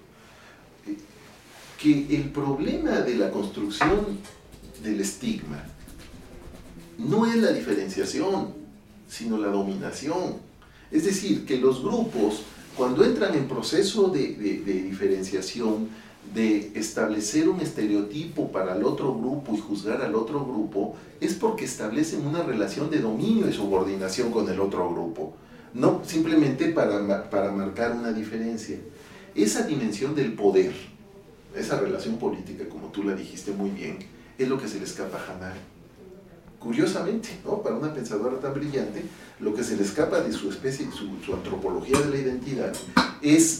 Que el problema de la construcción del estigma no es la diferenciación, sino la dominación. Es decir, que los grupos, cuando entran en proceso de diferenciación, de establecer un estereotipo para el otro grupo y juzgar al otro grupo, es porque establecen una relación de dominio y subordinación con el otro grupo, no simplemente para marcar una diferencia. esa dimensión del poder, esa relación política, como tú la dijiste muy bien, es lo que se le escapa a Hannah Arendt. Curiosamente, ¿no? Para una pensadora tan brillante, lo que se le escapa de su especie, su antropología de la identidad, es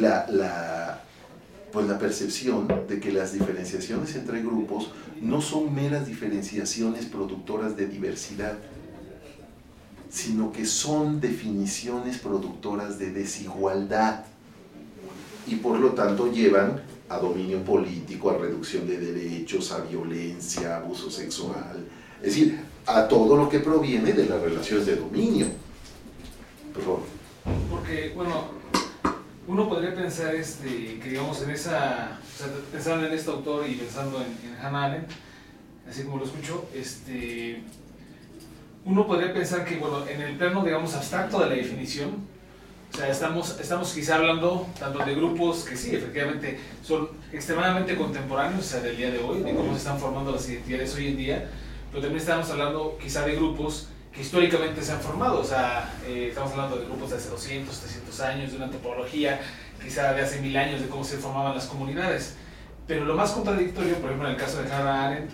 pues la percepción de que las diferenciaciones entre grupos no son meras diferenciaciones productoras de diversidad, sino que son definiciones productoras de desigualdad y por lo tanto llevan a dominio político, a reducción de derechos, a violencia, a abuso sexual, es decir, a todo lo que proviene de las relaciones de dominio. Por favor. Porque, bueno, uno podría pensar que, digamos, en esa, o sea, pensando en este autor y pensando en Hannah Arendt, así como lo escucho, uno podría pensar que, bueno, en el plano, digamos, abstracto de la definición, o sea, estamos quizá hablando tanto de grupos que sí, efectivamente, son extremadamente contemporáneos, o sea, del día de hoy, de cómo se están formando las identidades hoy en día, pero también estamos hablando quizá de grupos que históricamente se han formado, o sea, estamos hablando de grupos de hace 200, 300 años, de una antropología quizá de hace 1000 años, de cómo se formaban las comunidades. Pero lo más contradictorio, por ejemplo, en el caso de Hannah Arendt,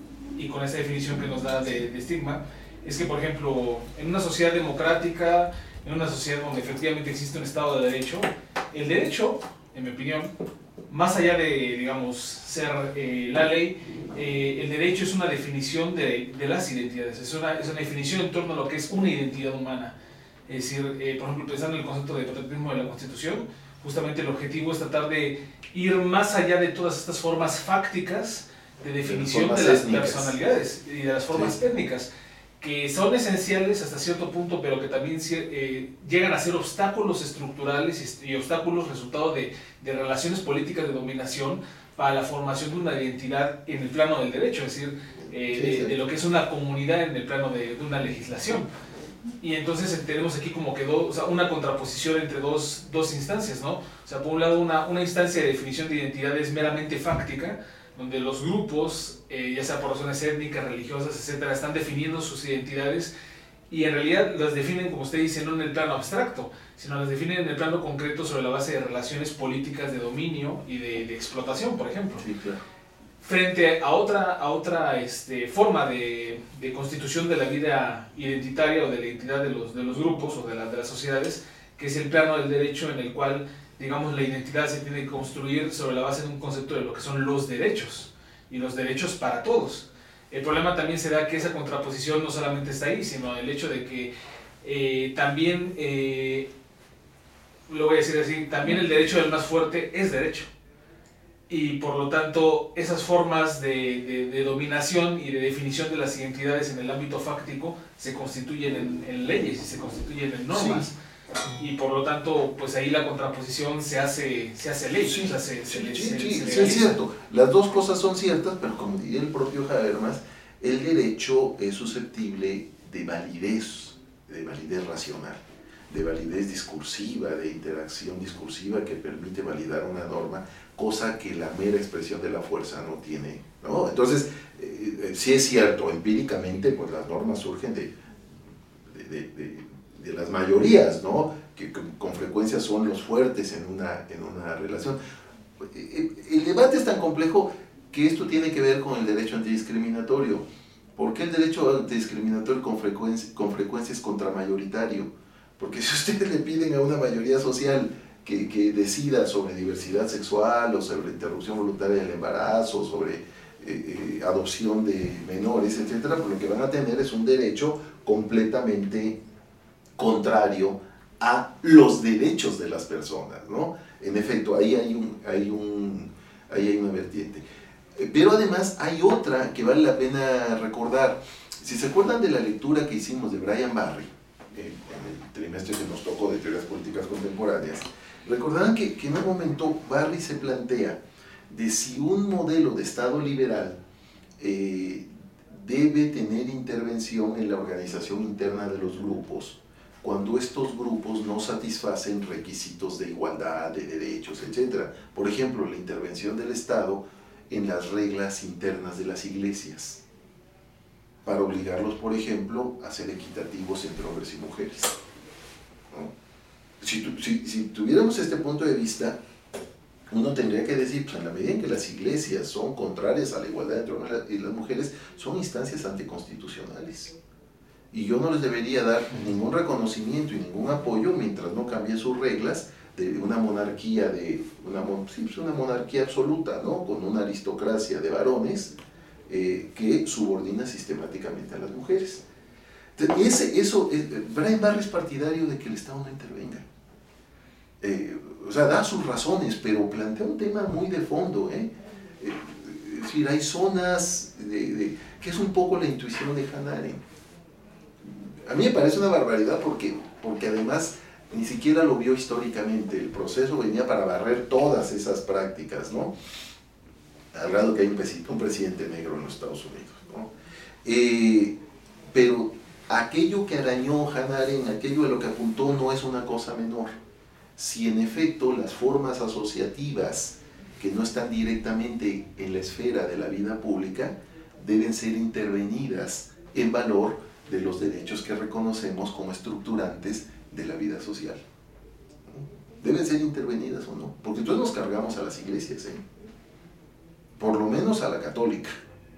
y con esa definición que nos da de estigma, es que, por ejemplo, en una sociedad democrática, en una sociedad donde efectivamente existe un Estado de Derecho, el derecho, en mi opinión, más allá de, digamos, ser la ley, el derecho es una definición de las identidades, es una definición en torno a lo que es una identidad humana. Es decir, por ejemplo, pensando en el concepto de patriotismo de la Constitución, justamente el objetivo es tratar de ir más allá de todas estas formas fácticas de definición de las personalidades y de las formas étnicas, que son esenciales hasta cierto punto, pero que también llegan a ser obstáculos estructurales y obstáculos resultado de relaciones políticas de dominación para la formación de una identidad en el plano del derecho, es decir, de lo que es una comunidad en el plano de una legislación. Y entonces tenemos aquí como que o sea, una contraposición entre dos instancias, ¿no? O sea, por un lado una instancia de definición de identidad es meramente fáctica, donde los grupos, ya sea por razones étnicas, religiosas, etcétera, están definiendo sus identidades y en realidad las definen, como usted dice, no en el plano abstracto, sino las definen en el plano concreto sobre la base de relaciones políticas de dominio y de explotación, por ejemplo. Sí, claro. Frente a otra forma de constitución de la vida identitaria o de la identidad de los grupos o de las sociedades, que es el plano del derecho en el cual, digamos, la identidad se tiene que construir sobre la base de un concepto de lo que son los derechos, y los derechos para todos. El problema también será que esa contraposición no solamente está ahí, sino el hecho de que también, lo voy a decir así, también el derecho del más fuerte es derecho. Y por lo tanto, esas formas de dominación y de definición de las identidades en el ámbito fáctico se constituyen en leyes y se constituyen en normas. Sí. Y por lo tanto, pues ahí la contraposición se hace ley. Sí, o sea, sí, es cierto. Las dos cosas son ciertas, pero como diría el propio Habermas, el derecho es susceptible de validez racional, de validez discursiva, de interacción discursiva que permite validar una norma, cosa que la mera expresión de la fuerza no tiene, ¿no? Entonces, sí es cierto, empíricamente, pues las normas surgen de las mayorías, ¿no? Que con frecuencia son los fuertes en una relación. El debate es tan complejo que esto tiene que ver con el derecho antidiscriminatorio. ¿Por qué el derecho antidiscriminatorio con frecuencia es contramayoritario? Porque si ustedes le piden a una mayoría social que decida sobre diversidad sexual o sobre interrupción voluntaria del embarazo, sobre adopción de menores, etcétera, pues lo que van a tener es un derecho completamente contrario a los derechos de las personas, ¿no? En efecto, ahí hay una vertiente. Pero además hay otra que vale la pena recordar. Si se acuerdan de la lectura que hicimos de Brian Barry, en el trimestre que nos tocó de teorías políticas contemporáneas, recordarán que en un momento Barry se plantea de si un modelo de Estado liberal debe tener intervención en la organización interna de los grupos, cuando estos grupos no satisfacen requisitos de igualdad, de derechos, etc. Por ejemplo, la intervención del Estado en las reglas internas de las iglesias, para obligarlos, por ejemplo, a ser equitativos entre hombres y mujeres, ¿no? Si tuviéramos este punto de vista, uno tendría que decir, pues en la medida en que las iglesias son contrarias a la igualdad entre hombres y las mujeres, son instancias anticonstitucionales. Y yo no les debería dar ningún reconocimiento y ningún apoyo mientras no cambien sus reglas de una monarquía, una monarquía absoluta, ¿no? Con una aristocracia de varones que subordina sistemáticamente a las mujeres. Entonces, Brian Barr es partidario de que el Estado no intervenga. O sea, da sus razones, pero plantea un tema muy de fondo. Es decir, hay zonas que es un poco la intuición de Hannah Arendt. A mí me parece una barbaridad porque además ni siquiera lo vio históricamente. El proceso venía para barrer todas esas prácticas, ¿no? Al grado que hay un presidente negro en los Estados Unidos, ¿no? Pero aquello que arañó Hannah Arendt, aquello de lo que apuntó, no es una cosa menor. Si en efecto las formas asociativas que no están directamente en la esfera de la vida pública deben ser intervenidas en valor de los derechos que reconocemos como estructurantes de la vida social. Deben ser intervenidas o no, porque entonces nos cargamos a las iglesias, por lo menos a la católica,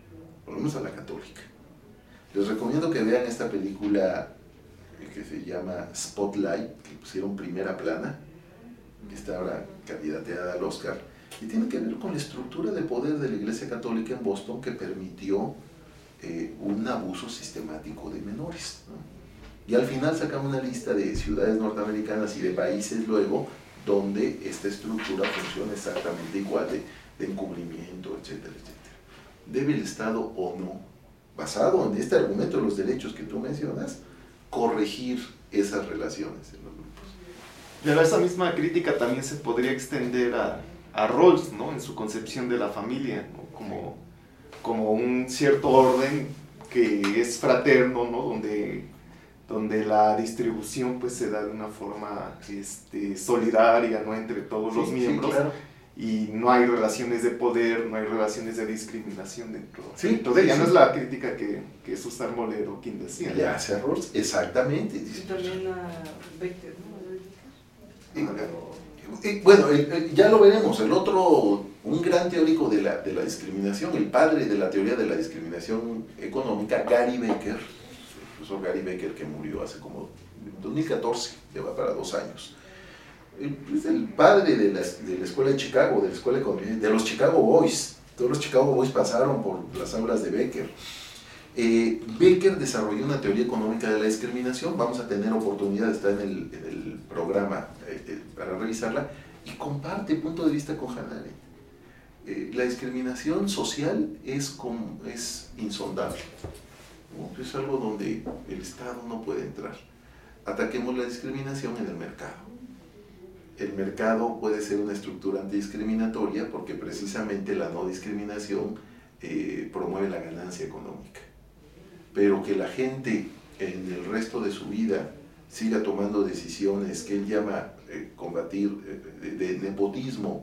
Les recomiendo que vean esta película que se llama Spotlight, que pusieron Primera Plana, que está ahora candidateada al Oscar, y tiene que ver con la estructura de poder de la Iglesia Católica en Boston que permitió un abuso sistemático de menores, ¿no? Y al final sacan una lista de ciudades norteamericanas y de países luego donde esta estructura funciona exactamente igual de encubrimiento, etcétera, etcétera. ¿Debe el Estado o no, basado en este argumento de los derechos que tú mencionas, corregir esas relaciones en los grupos? Pero esa misma crítica también se podría extender a Rawls, ¿no? En su concepción de la familia, ¿no? Como un cierto orden que es fraterno, ¿no? Donde la distribución pues se da de una forma solidaria, ¿no? Entre todos los miembros. Sí, claro. Y no hay relaciones de poder, no hay relaciones de discriminación dentro de ella. No es la crítica que Susan Moller o quien decía. Le hace a Rawls, exactamente. Y también a Becker, ¿no? Bueno, ya lo veremos. El otro, un gran teórico de la discriminación, el padre de la teoría de la discriminación económica, Gary Becker, el profesor Gary Becker, que murió hace como 2014, lleva para 2 años. Es el padre de la escuela de Chicago, de los Chicago Boys. Todos los Chicago Boys pasaron por las aulas de Becker. Becker desarrolló una teoría económica de la discriminación. Vamos a tener oportunidad de estar en el programa para revisarla, y comparte punto de vista con Hannah Arendt. La discriminación social es insondable, ¿no? Es algo donde el Estado no puede entrar. Ataquemos la discriminación en el mercado. El mercado puede ser una estructura antidiscriminatoria porque precisamente la no discriminación promueve la ganancia económica. Pero que la gente en el resto de su vida siga tomando decisiones que él llama combatir de nepotismo,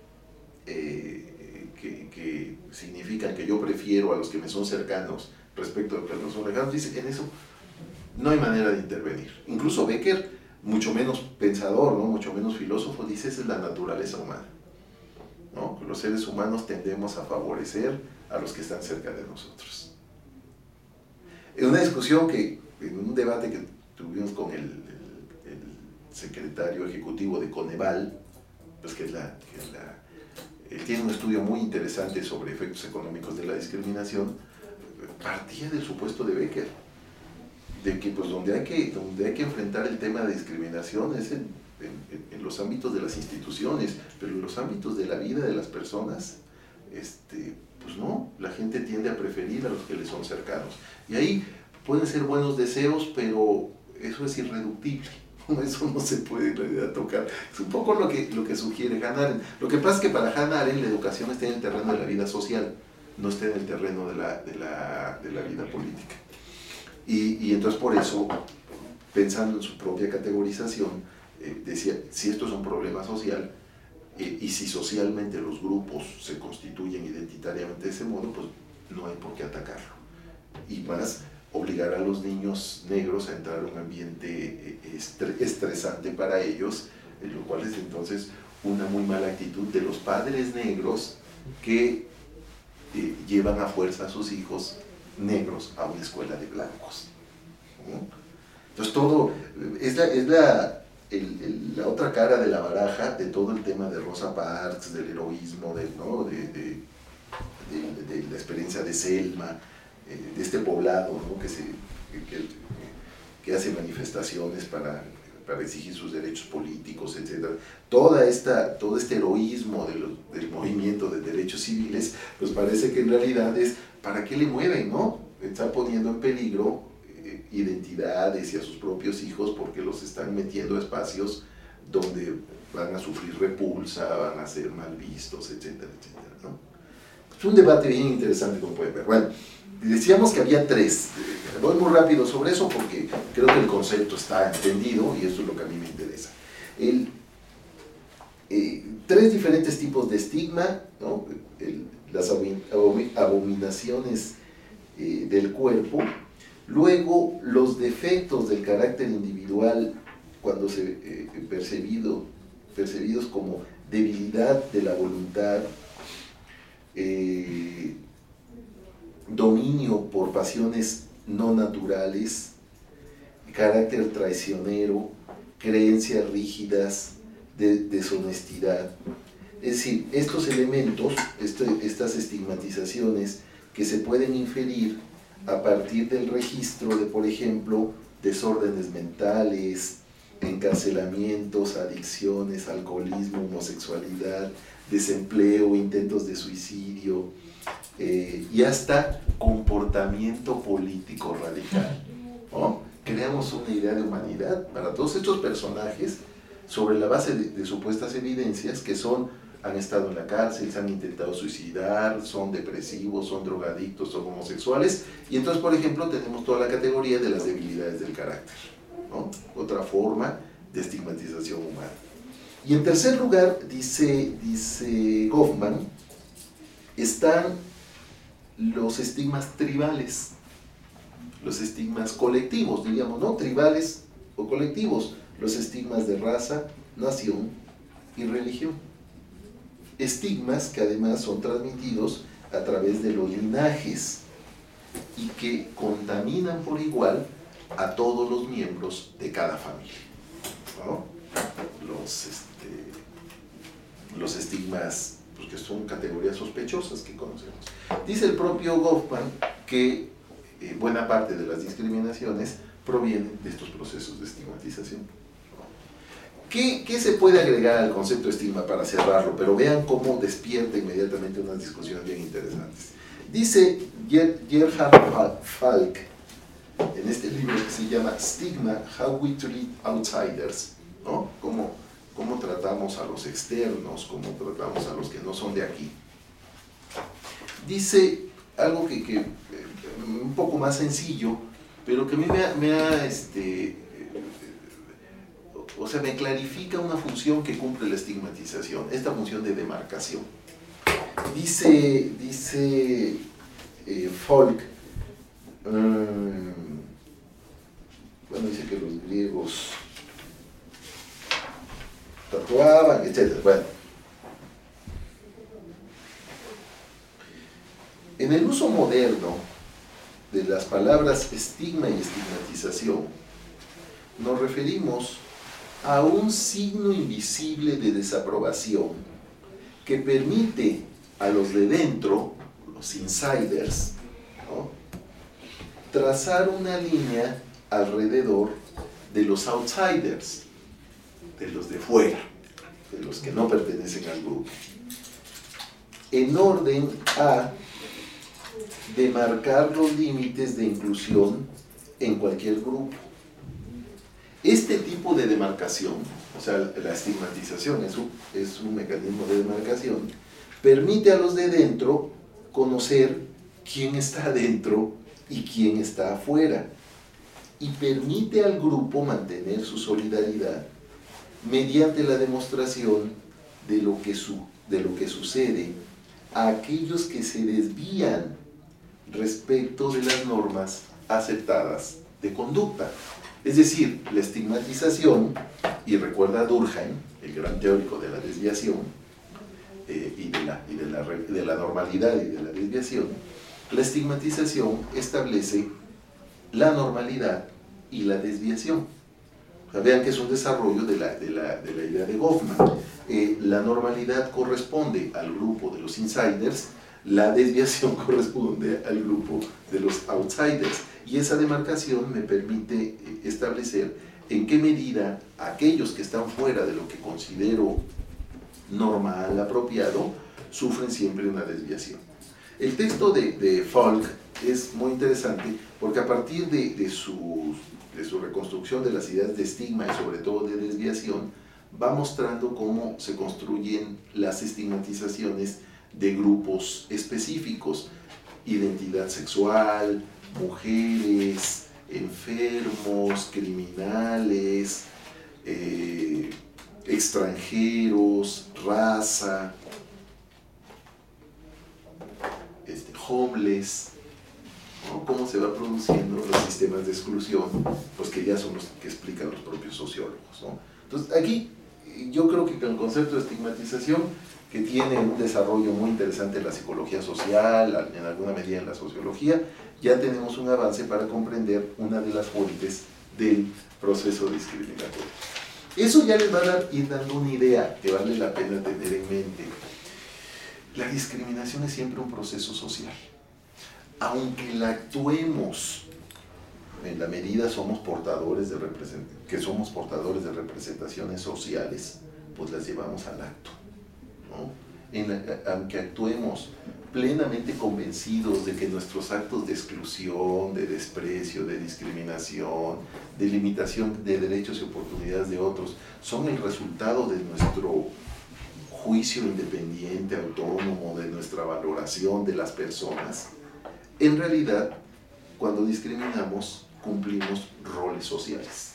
que significan que yo prefiero a los que me son cercanos respecto a los que no son lejanos, dice, en eso no hay manera de intervenir. Incluso Becker, mucho menos pensador, ¿no? Mucho menos filósofo, dice, esa es la naturaleza humana, ¿no? Los seres humanos tendemos a favorecer a los que están cerca de nosotros. En una discusión en un debate que tuvimos con el secretario ejecutivo de Coneval, pues él tiene un estudio muy interesante sobre efectos económicos de la discriminación, partía del supuesto de Becker, de que pues donde hay que enfrentar el tema de discriminación es en los ámbitos de las instituciones, pero en los ámbitos de la vida de las personas, pues no, la gente tiende a preferir a los que le son cercanos. Y ahí pueden ser buenos deseos, pero eso es irreductible. Eso no se puede en realidad tocar. Es un poco lo que sugiere Hannah Arendt. Lo que pasa es que para Hannah Arendt la educación está en el terreno de la vida social, no está en el terreno de la vida política. Y entonces por eso, pensando en su propia categorización, decía, si esto es un problema social, y si socialmente los grupos se constituyen identitariamente de ese modo, pues no hay por qué atacarlo. Y más, obligar a los niños negros a entrar a un ambiente estresante para ellos, lo cual es entonces una muy mala actitud de los padres negros que llevan a fuerza a sus hijos negros a una escuela de blancos. Entonces todo es la otra cara de la baraja de todo el tema de Rosa Parks, del heroísmo, ¿no? de la experiencia de Selma, de este poblado, ¿no? que hace manifestaciones para exigir sus derechos políticos, etc. Todo este heroísmo del movimiento de derechos civiles, pues parece que en realidad es ¿para qué le mueven, no? Está poniendo en peligro identidades y a sus propios hijos porque los están metiendo a espacios donde van a sufrir repulsa, van a ser mal vistos, etcétera, etcétera, ¿no? Es un debate bien interesante, como pueden ver. Bueno, decíamos que había tres. Voy muy rápido sobre eso porque creo que el concepto está entendido y eso es lo que a mí me interesa. Tres diferentes tipos de estigma, ¿no? Las abominaciones del cuerpo. Luego, los defectos del carácter individual cuando percibidos como debilidad de la voluntad, dominio por pasiones no naturales, carácter traicionero, creencias rígidas, deshonestidad. Es decir, estos elementos, estas estigmatizaciones que se pueden inferir a partir del registro de, por ejemplo, desórdenes mentales, encarcelamientos, adicciones, alcoholismo, homosexualidad, desempleo, intentos de suicidio, y hasta comportamiento político radical, ¿no? Creamos una idea de humanidad para todos estos personajes sobre la base de supuestas evidencias que han estado en la cárcel, se han intentado suicidar, son depresivos, son drogadictos, son homosexuales, y entonces, por ejemplo, tenemos toda la categoría de las debilidades del carácter, ¿no? Otra forma de estigmatización humana. Y en tercer lugar, dice Goffman, están los estigmas tribales, los estigmas colectivos, diríamos, ¿no? Tribales o colectivos, los estigmas de raza, nación y religión. Estigmas que además son transmitidos a través de los linajes y que contaminan por igual a todos los miembros de cada familia, ¿no? Los estigmas, pues, que son categorías sospechosas que conocemos. Dice el propio Goffman que buena parte de las discriminaciones provienen de estos procesos de estigmatización. ¿Qué se puede agregar al concepto de estigma para cerrarlo? Pero vean cómo despierta inmediatamente unas discusiones bien interesantes. Dice Gerhard Falk, en este libro que se llama Stigma, How We Treat Outsiders, ¿no? Cómo tratamos a los externos, cómo tratamos a los que no son de aquí. Dice algo que un poco más sencillo, pero que a mí me clarifica una función que cumple la estigmatización, esta función de demarcación. Dice Falk, dice que los griegos tatuaban, etc. Bueno, en el uso moderno de las palabras estigma y estigmatización, nos referimos a un signo invisible de desaprobación que permite a los de dentro, los insiders, ¿no?, trazar una línea alrededor de los outsiders, de los de fuera, de los que no pertenecen al grupo, en orden a demarcar los límites de inclusión en cualquier grupo. Este tipo de demarcación, o sea, la estigmatización es un mecanismo de demarcación, permite a los de dentro conocer quién está adentro y quién está afuera, y permite al grupo mantener su solidaridad mediante la demostración de lo que sucede a aquellos que se desvían respecto de las normas aceptadas de conducta. Es decir, la estigmatización y recuerda a Durkheim, el gran teórico de la desviación, y de la normalidad y de la desviación, la estigmatización establece la normalidad y la desviación. O sea, vean que es un desarrollo de la idea de Goffman. La normalidad corresponde al grupo de los insiders, la desviación corresponde al grupo de los outsiders. Y esa demarcación me permite establecer en qué medida aquellos que están fuera de lo que considero normal, apropiado, sufren siempre una desviación. El texto de Falk es muy interesante porque a partir de su reconstrucción de las ideas de estigma y sobre todo de desviación, va mostrando cómo se construyen las estigmatizaciones de grupos específicos: identidad sexual, mujeres, enfermos, criminales, extranjeros, raza, homeless, ¿no? Cómo se va produciendo los sistemas de exclusión, pues que ya son los que explican los propios sociólogos, ¿no? Entonces aquí yo creo que con el concepto de estigmatización, que tiene un desarrollo muy interesante en la psicología social, en alguna medida en la sociología, ya tenemos un avance para comprender una de las fuentes del proceso discriminatorio. Eso ya les va a ir dando una idea que vale la pena tener en mente. La discriminación es siempre un proceso social. Aunque la actuemos, en la medida que somos portadores de representaciones sociales, pues las llevamos al acto, ¿no? Aunque actuemos plenamente convencidos de que nuestros actos de exclusión, de desprecio, de discriminación, de limitación de derechos y oportunidades de otros, son el resultado de nuestro juicio independiente, autónomo, de nuestra valoración de las personas, en realidad, cuando discriminamos, cumplimos roles sociales.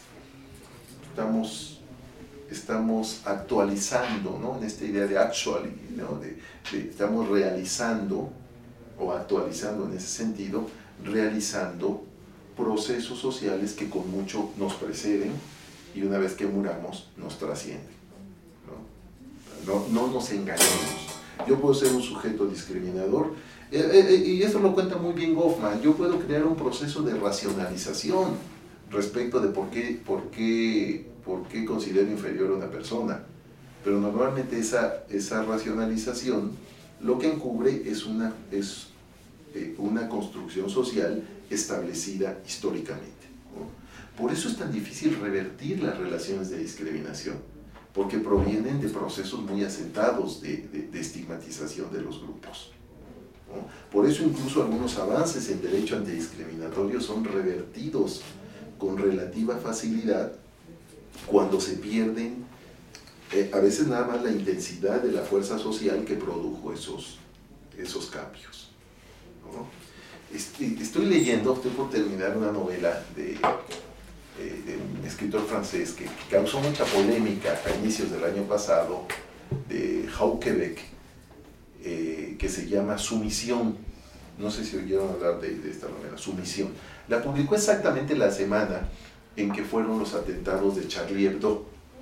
Estamos actualizando, ¿no? En esta idea de actually, ¿no? Estamos realizando, o actualizando en ese sentido, realizando procesos sociales que con mucho nos preceden y una vez que muramos nos trascienden, ¿no? No nos engañemos. Yo puedo ser un sujeto discriminador, y esto lo cuenta muy bien Goffman. Yo puedo crear un proceso de racionalización respecto de por qué considero inferior a una persona, pero normalmente esa racionalización lo que encubre es una construcción social establecida históricamente, ¿no? Por eso es tan difícil revertir las relaciones de discriminación, porque provienen de procesos muy asentados de estigmatización de los grupos, ¿no? Por eso incluso algunos avances en derecho antidiscriminatorio son revertidos con relativa facilidad cuando se pierden a veces nada más la intensidad de la fuerza social que produjo esos cambios, ¿no? Estoy por terminar una novela de un escritor francés que causó mucha polémica a inicios del año pasado, de Haukebeek, que se llama Sumisión. No sé si oyeron hablar de esta novela, Sumisión. La publicó exactamente la semana en que fueron los atentados de Charlie Hebdo.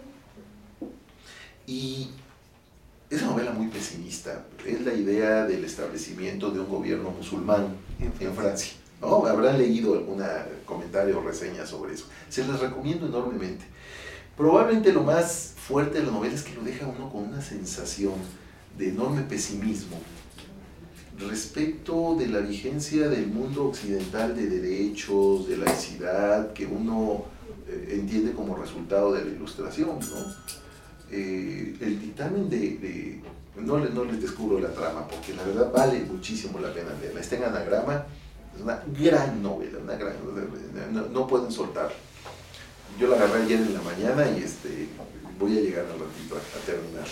Y es una novela muy pesimista. Es la idea del establecimiento de un gobierno musulmán en Francia, ¿no? Habrán leído algún comentario o reseña sobre eso. Se les recomiendo enormemente. Probablemente lo más fuerte de la novela es que lo deja uno con una sensación de enorme pesimismo respecto de la vigencia del mundo occidental de derechos, de laicidad, que uno entiende como resultado de la Ilustración, ¿no? El dictamen no les descubro la trama, porque la verdad vale muchísimo la pena leerla. Está en Anagrama, es una gran novela, no pueden soltar. Yo la agarré ayer en la mañana y voy a llegar al ratito a terminar.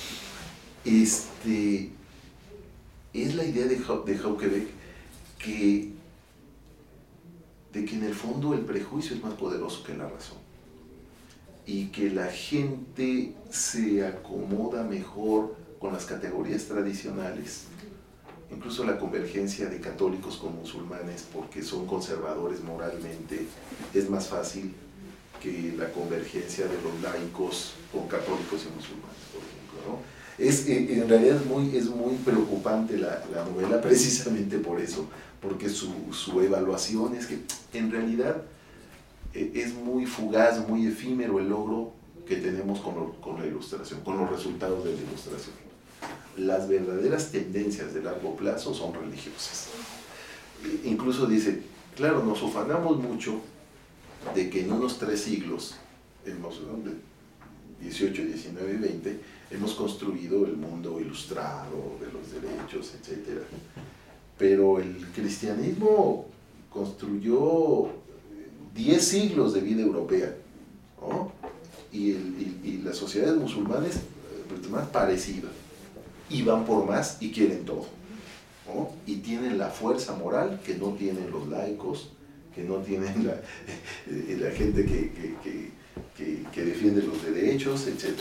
Es la idea de Haukebeek de que en el fondo el prejuicio es más poderoso que la razón y que la gente se acomoda mejor con las categorías tradicionales, incluso la convergencia de católicos con musulmanes porque son conservadores moralmente, es más fácil que la convergencia de los laicos con católicos y musulmanes, por ejemplo, ¿no? En realidad es muy preocupante la novela precisamente por eso, porque su evaluación es que en realidad es muy fugaz, muy efímero el logro que tenemos con la ilustración, con los resultados de la ilustración. Las verdaderas tendencias de largo plazo son religiosas. Incluso dice, claro, nos ufanamos mucho de que en unos 3 siglos, ¿no? de 18, 19 y 20, hemos construido el mundo ilustrado de los derechos, etc. Pero el cristianismo construyó 10 siglos de vida europea, ¿no? Y las sociedades musulmanes, más parecidas, y van por más y quieren todo, ¿no? Y tienen la fuerza moral que no tienen los laicos, que no tienen la gente que defiende los derechos, etc.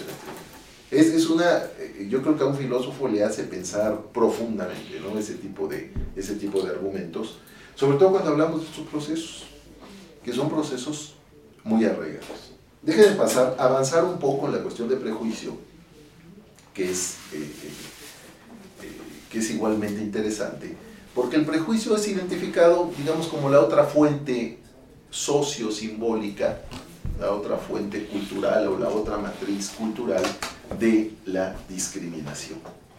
Yo creo que a un filósofo le hace pensar profundamente, ¿no? ese tipo de argumentos, sobre todo cuando hablamos de estos procesos, que son procesos muy arraigados. Déjenme avanzar un poco en la cuestión de prejuicio, que es igualmente interesante, porque el prejuicio es identificado, digamos, como la otra fuente socio-simbólica, la otra fuente cultural o la otra matriz cultural de la discriminación.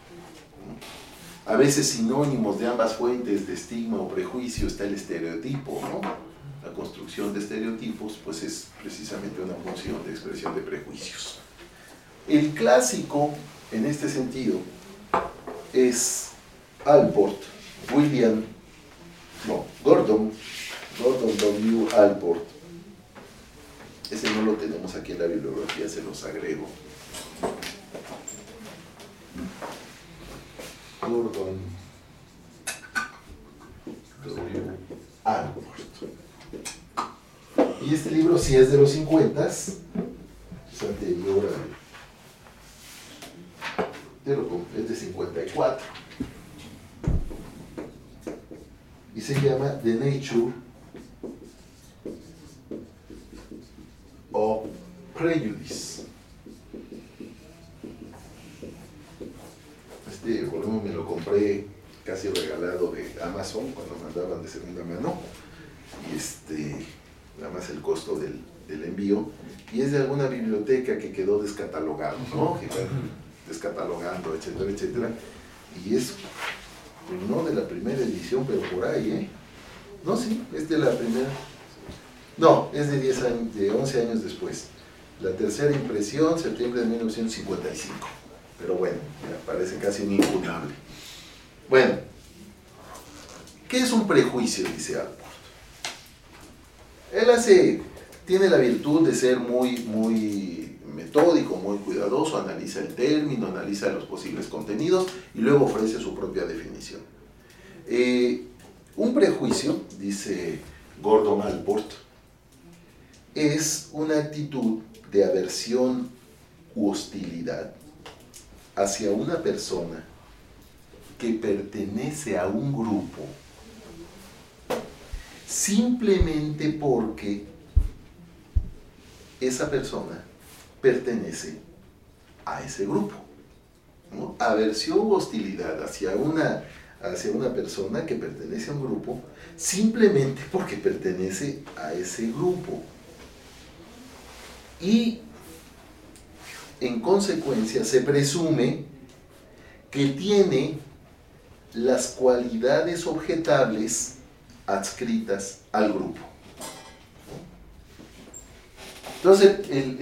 A veces sinónimos de ambas fuentes de estigma o prejuicio está el estereotipo, ¿no? La construcción de estereotipos pues es precisamente una función de expresión de prejuicios. El clásico en este sentido es Gordon W. Allport. Ese no lo tenemos aquí en la bibliografía, se los agrego. Gordon W. Allport. Y este libro sí es de los 50, es anterior es de 54. Y se llama The Nature of Prejudice. Este volumen me lo compré casi regalado de Amazon cuando mandaban de segunda mano. Y nada más el costo del envío. Y es de alguna biblioteca que quedó descatalogado, ¿no? Que están descatalogando, etcétera, etcétera. Y es, pues, no de la primera edición, pero por ahí, ¿eh? No, sí, es de la primera. No, es de 10 años, de 11 años después. La tercera impresión, septiembre de 1955. Pero bueno, me parece casi un incunable. Bueno, ¿qué es un prejuicio? Dice Allport. Él tiene la virtud de ser muy metódico, muy cuidadoso, analiza el término, analiza los posibles contenidos y luego ofrece su propia definición. Un prejuicio, dice Gordon Allport, es una actitud de aversión u hostilidad hacia una persona que pertenece a un grupo simplemente porque esa persona pertenece a ese grupo, ¿no? Aversión u hostilidad hacia una persona que pertenece a un grupo simplemente porque pertenece a ese grupo. Y en consecuencia se presume que tiene las cualidades objetables adscritas al grupo. Entonces,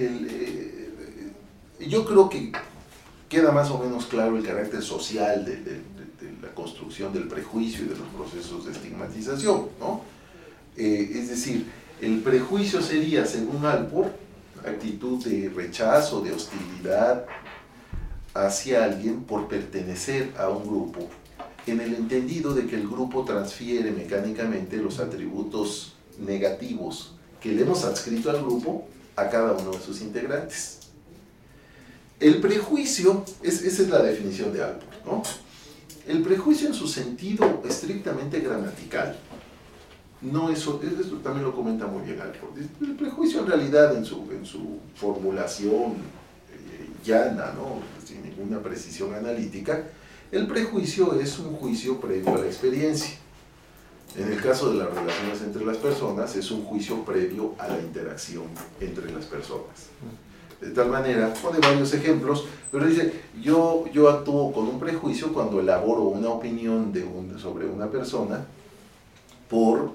yo creo que queda más o menos claro el carácter social de la construcción del prejuicio y de los procesos de estigmatización, ¿no? Es decir, el prejuicio sería, según Allport, actitud de rechazo, de hostilidad hacia alguien por pertenecer a un grupo, en el entendido de que el grupo transfiere mecánicamente los atributos negativos que le hemos adscrito al grupo a cada uno de sus integrantes. El prejuicio, esa es la definición de Allport, ¿no? El prejuicio en su sentido estrictamente gramatical no eso también lo comenta muy bien Alford. El prejuicio en realidad en su formulación llana, ¿no? Sin ninguna precisión analítica, el prejuicio es un juicio previo a la experiencia. En el caso de las relaciones entre las personas, es un juicio previo a la interacción entre las personas. De tal manera, pone varios ejemplos, pero dice, yo actúo con un prejuicio cuando elaboro una opinión sobre una persona por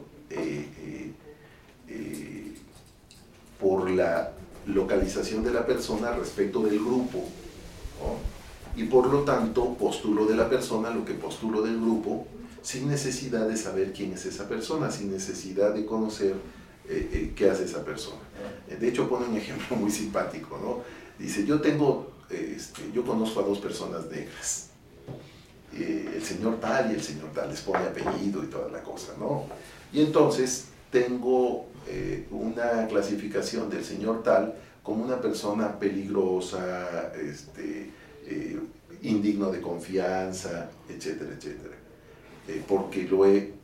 la localización de la persona respecto del grupo, ¿no? Y por lo tanto postulo de la persona lo que postulo del grupo, sin necesidad de saber quién es esa persona, sin necesidad de conocer qué hace esa persona. De hecho pone un ejemplo muy simpático, ¿no? Dice, yo conozco a dos personas negras, el señor tal y el señor tal, les pone apellido y toda la cosa, ¿no? Y entonces tengo una clasificación del señor tal como una persona peligrosa, indigno de confianza, etcétera, etcétera, porque lo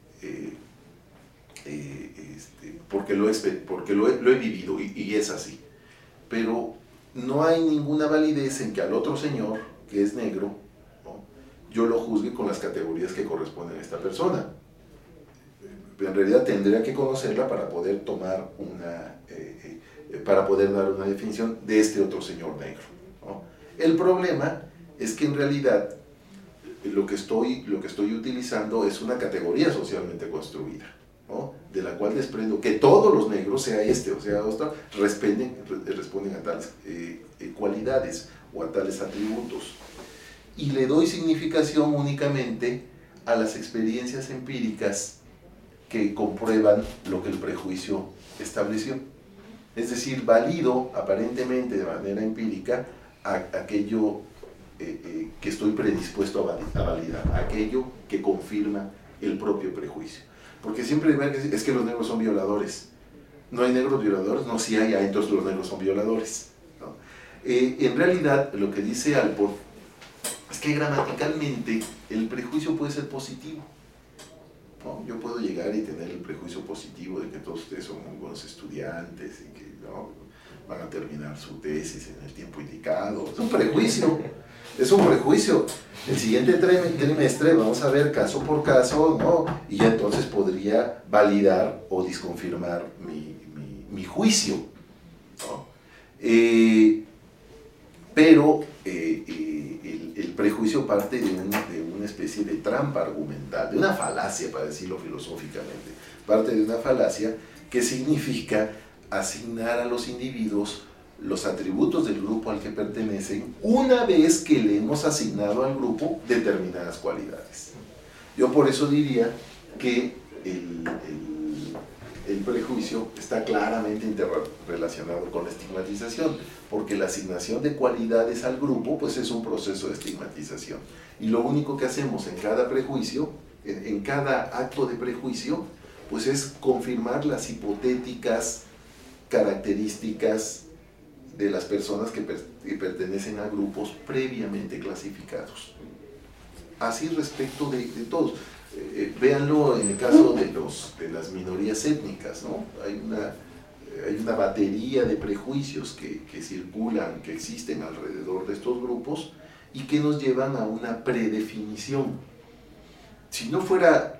he vivido y es así. Pero no hay ninguna validez en que al otro señor, que es negro, ¿no?, yo lo juzgue con las categorías que corresponden a esta persona. En realidad tendría que conocerla para poder tomar para poder dar una definición de este otro señor negro, ¿no? El problema es que en realidad lo que estoy utilizando es una categoría socialmente construida, ¿no?, de la cual desprendo que todos los negros, sea este o sea otro, responden a tales cualidades o a tales atributos. Y le doy significación únicamente a las experiencias empíricas que comprueban lo que el prejuicio estableció. Es decir, valido aparentemente de manera empírica aquello que estoy predispuesto a validar, aquello que confirma el propio prejuicio. Porque siempre es que los negros son violadores. ¿No hay negros violadores? No, sí hay, entonces los negros son violadores, ¿no? En realidad, lo que dice Alport es que gramaticalmente el prejuicio puede ser positivo, ¿no? Yo puedo llegar y tener el prejuicio positivo de que todos ustedes son muy buenos estudiantes y que, ¿no?, van a terminar su tesis en el tiempo indicado. Es un prejuicio, es un prejuicio. El siguiente trimestre vamos a ver caso por caso, ¿no?, y ya entonces podría validar o desconfirmar mi juicio, ¿no? Pero el prejuicio parte de una especie de trampa argumental, de una falacia, para decirlo filosóficamente. Parte de una falacia que significa asignar a los individuos los atributos del grupo al que pertenecen una vez que le hemos asignado al grupo determinadas cualidades. Yo por eso diría que el prejuicio está claramente interrelacionado con la estigmatización, porque la asignación de cualidades al grupo pues es un proceso de estigmatización. Y lo único que hacemos en cada prejuicio, en cada acto de prejuicio, pues es confirmar las hipotéticas características de las personas que pertenecen a grupos previamente clasificados. Así respecto de todos. Véanlo en el caso de las minorías étnicas, ¿no? Hay una batería de prejuicios que circulan, que existen alrededor de estos grupos y que nos llevan a una predefinición. Si no fuera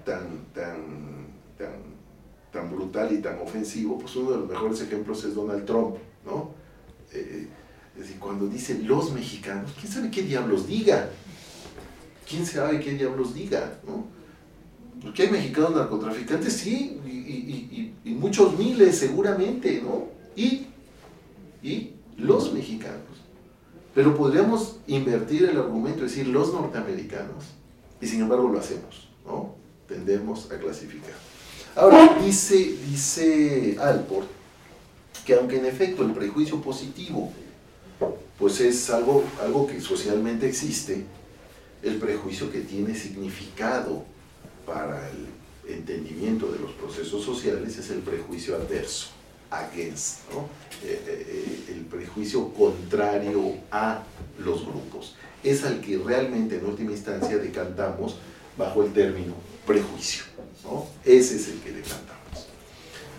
tan brutal y tan ofensivo, pues uno de los mejores ejemplos es Donald Trump, ¿no? Es decir, cuando dice los mexicanos, ¿quién sabe qué diablos diga? ¿Quién sabe qué diablos diga, ¿no? Porque hay mexicanos narcotraficantes, sí, y muchos miles seguramente, ¿no? Y los mexicanos. Pero podríamos invertir el argumento, es decir, los norteamericanos, y sin embargo lo hacemos, ¿no? Tendemos a clasificar. Ahora, dice Alport que aunque en efecto el prejuicio positivo pues es algo que socialmente existe, el prejuicio que tiene significado para el entendimiento de los procesos sociales es el prejuicio adverso, against, ¿no? El prejuicio contrario a los grupos. Es al que realmente en última instancia decantamos bajo el término prejuicio, ¿no? Ese es el que decantamos.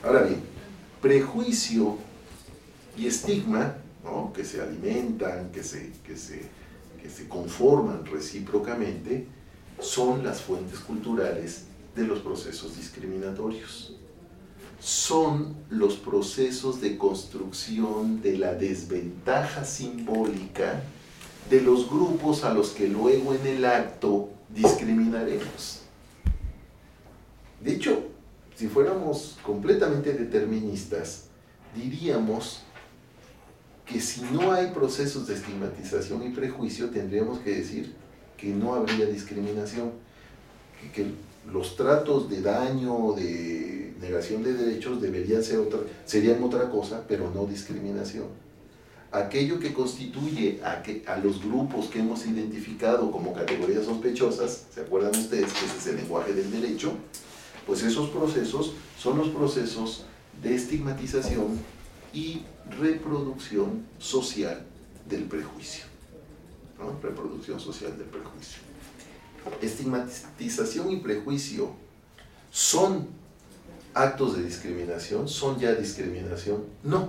Ahora bien, prejuicio y estigma, ¿no?, que se alimentan, que se conforman recíprocamente, son las fuentes culturales de los procesos discriminatorios. Son los procesos de construcción de la desventaja simbólica de los grupos a los que luego en el acto discriminaremos. De hecho, si fuéramos completamente deterministas, diríamos que si no hay procesos de estigmatización y prejuicio, tendríamos que decir que no habría discriminación, que los tratos de daño, de negación de derechos serían otra cosa, pero no discriminación. Aquello que constituye a los grupos que hemos identificado como categorías sospechosas, ¿se acuerdan ustedes que ese es el lenguaje del derecho? Pues esos procesos son los procesos de estigmatización y reproducción social del prejuicio, ¿no? Reproducción social del prejuicio. Estigmatización y prejuicio son actos de discriminación, son ya discriminación.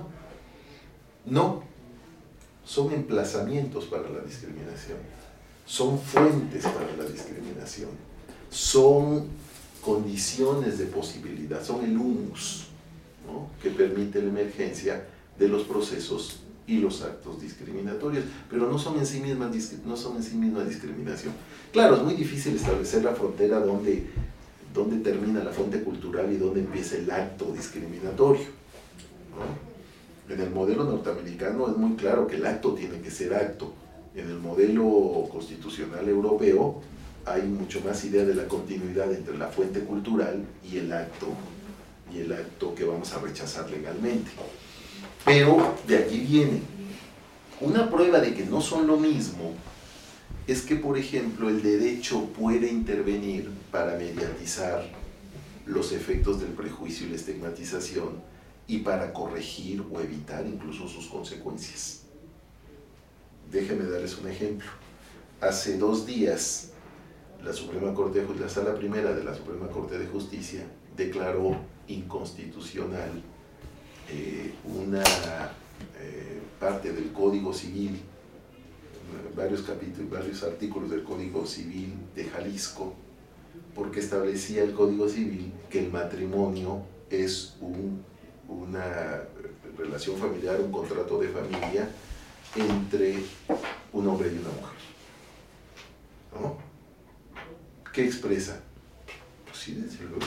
No, son emplazamientos para la discriminación, son fuentes para la discriminación, son condiciones de posibilidad, son el humus, ¿no?, que permite la emergencia de los procesos y los actos discriminatorios, pero no son en sí misma discriminación. Claro, es muy difícil establecer la frontera donde termina la fuente cultural y donde empieza el acto discriminatorio, ¿no? En el modelo norteamericano es muy claro que el acto tiene que ser acto. En el modelo constitucional europeo hay mucho más idea de la continuidad entre la fuente cultural y el acto que vamos a rechazar legalmente. Pero de aquí viene una prueba de que no son lo mismo. Es que, por ejemplo, el derecho puede intervenir para mediatizar los efectos del prejuicio y la estigmatización y para corregir o evitar incluso sus consecuencias. Déjenme darles un ejemplo. Hace 2 días, la Sala Primera de la Suprema Corte de Justicia declaró inconstitucional una parte del Código Civil, varios artículos del Código Civil de Jalisco, porque establecía el Código Civil que el matrimonio es una relación familiar, un contrato de familia entre un hombre y una mujer, ¿no? ¿Qué expresa? Pues sí, desde luego,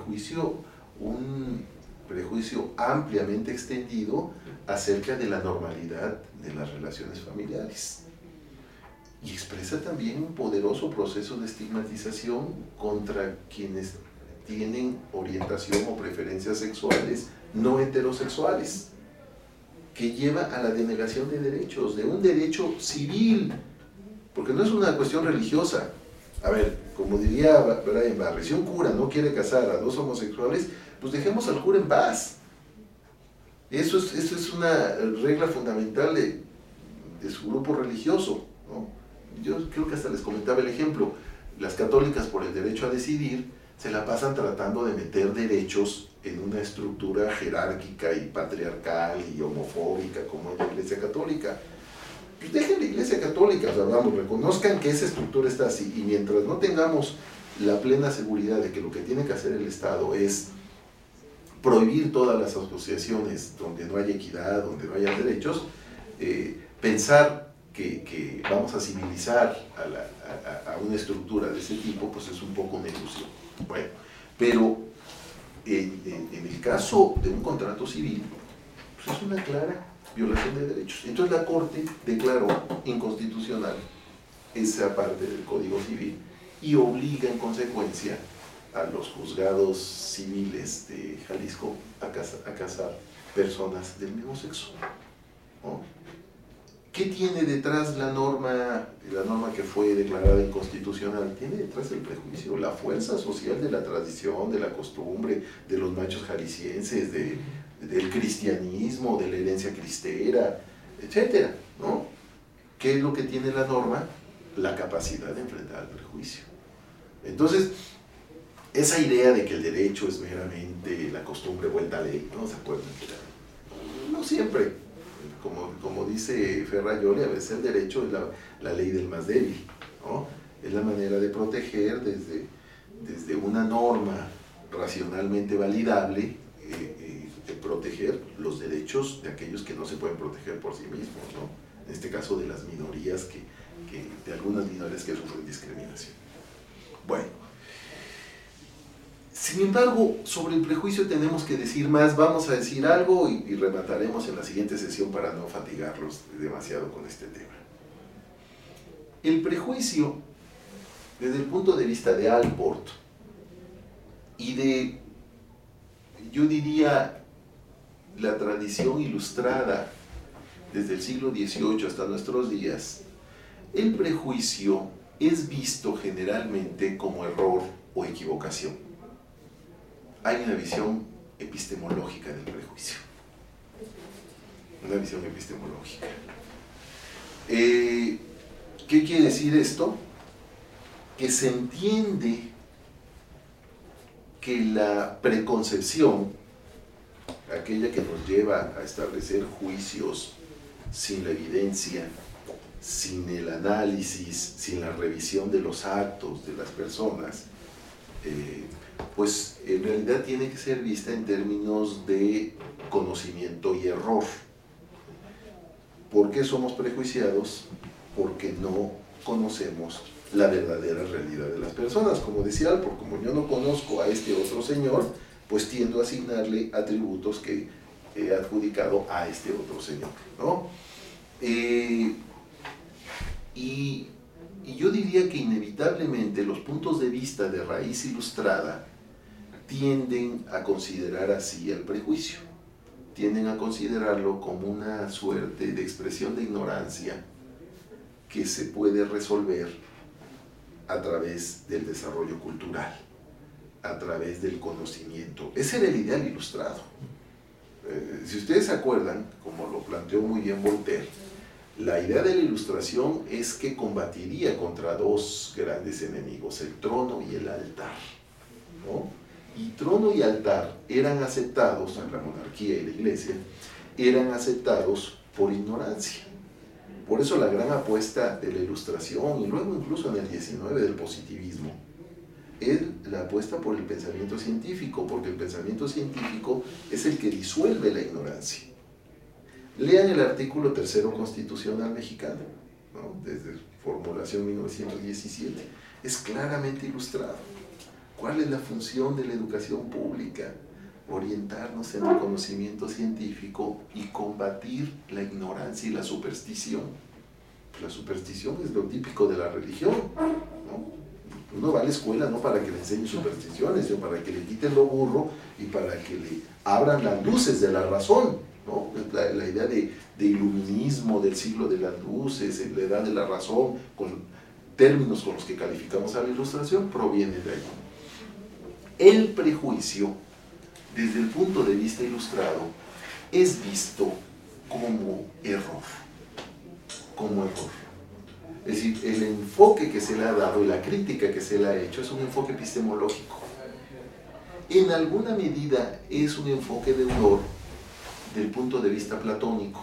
un prejuicio ampliamente extendido acerca de la normalidad de las relaciones familiares. Y expresa también un poderoso proceso de estigmatización contra quienes tienen orientación o preferencias sexuales no heterosexuales, que lleva a la denegación de derechos, de un derecho civil, porque no es una cuestión religiosa. A ver, como diría Brian Barry, si un cura no quiere casar a 2 homosexuales, pues dejemos al cura en paz. Eso es una regla fundamental de su grupo religioso, ¿no? Yo creo que hasta les comentaba el ejemplo. Las católicas, por el derecho a decidir, se la pasan tratando de meter derechos en una estructura jerárquica y patriarcal y homofóbica como es la Iglesia Católica. Pues dejen la Iglesia Católica, o sea, vamos, reconozcan que esa estructura está así, y mientras no tengamos la plena seguridad de que lo que tiene que hacer el Estado es prohibir todas las asociaciones donde no haya equidad, donde no haya derechos, pensar que vamos a civilizar a una estructura de ese tipo, pues es un poco una ilusión. Bueno, pero en el caso de un contrato civil, pues es una clara violación de derechos. Entonces la Corte declaró inconstitucional esa parte del Código Civil y obliga en consecuencia a los juzgados civiles de Jalisco a casar personas del mismo sexo, ¿no? ¿Qué tiene detrás la norma que fue declarada inconstitucional? Tiene detrás el prejuicio, la fuerza social de la tradición, de la costumbre, de los machos jaliscienses, del cristianismo, de la herencia cristera, etcétera, ¿no? ¿Qué es lo que tiene la norma? La capacidad de enfrentar el prejuicio. Entonces, esa idea de que el derecho es meramente la costumbre vuelta a ley, ¿no? ¿Se acuerdan? No siempre. Como dice Ferrayoli, a veces el derecho es la ley del más débil, ¿no? Es la manera de proteger desde una norma racionalmente validable, de proteger los derechos de aquellos que no se pueden proteger por sí mismos, ¿no? En este caso de las minorías, de algunas minorías que sufren discriminación. Bueno, sin embargo, sobre el prejuicio tenemos que decir más. Vamos a decir algo y remataremos en la siguiente sesión para no fatigarlos demasiado con este tema. El prejuicio, desde el punto de vista de Allport y de, yo diría, la tradición ilustrada desde el siglo XVIII hasta nuestros días, el prejuicio es visto generalmente como error o equivocación. Hay una visión epistemológica del prejuicio. Una visión epistemológica. ¿Qué quiere decir esto? Que se entiende que la preconcepción, aquella que nos lleva a establecer juicios sin la evidencia, sin el análisis, sin la revisión de los actos de las personas, pues en realidad tiene que ser vista en términos de conocimiento y error. ¿Por qué somos prejuiciados? Porque no conocemos la verdadera realidad de las personas. Como decía Allport, como yo no conozco a este otro señor, pues tiendo a asignarle atributos que he adjudicado a este otro señor, ¿no? Y yo diría que inevitablemente los puntos de vista de raíz ilustrada tienden a considerar así el prejuicio, tienden a considerarlo como una suerte de expresión de ignorancia que se puede resolver a través del desarrollo cultural, a través del conocimiento. Ese era el ideal ilustrado. Si ustedes se acuerdan, como lo planteó muy bien Voltaire, la idea de la ilustración es que combatiría contra dos grandes enemigos, el trono y el altar, ¿no? Y trono y altar eran aceptados, la monarquía y la iglesia, eran aceptados por ignorancia. Por eso la gran apuesta de la ilustración, y luego incluso en el 19 del positivismo, es la apuesta por el pensamiento científico, porque el pensamiento científico es el que disuelve la ignorancia. Lean el artículo 3º constitucional mexicano, ¿no? Desde formulación 1917, es claramente ilustrado. ¿Cuál es la función de la educación pública? Orientarnos en el conocimiento científico y combatir la ignorancia y la superstición. La superstición es lo típico de la religión, ¿no? Uno va a la escuela no para que le enseñen supersticiones, sino para que le quiten lo burro y para que le abran las luces de la razón, ¿no? La idea de iluminismo, del siglo de las luces, la edad de la razón, con términos con los que calificamos a la ilustración, proviene de ahí. El prejuicio, desde el punto de vista ilustrado, es visto como error. Como error. Es decir, el enfoque que se le ha dado y la crítica que se le ha hecho es un enfoque epistemológico. En alguna medida es un enfoque deudor del punto de vista platónico.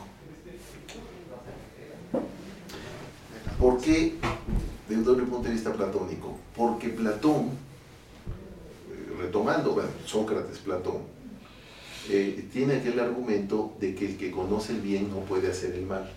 ¿Por qué deudor del punto de vista platónico? Porque Platón, retomando, bueno, Sócrates, Platón, tiene aquel argumento de que el que conoce el bien no puede hacer el mal.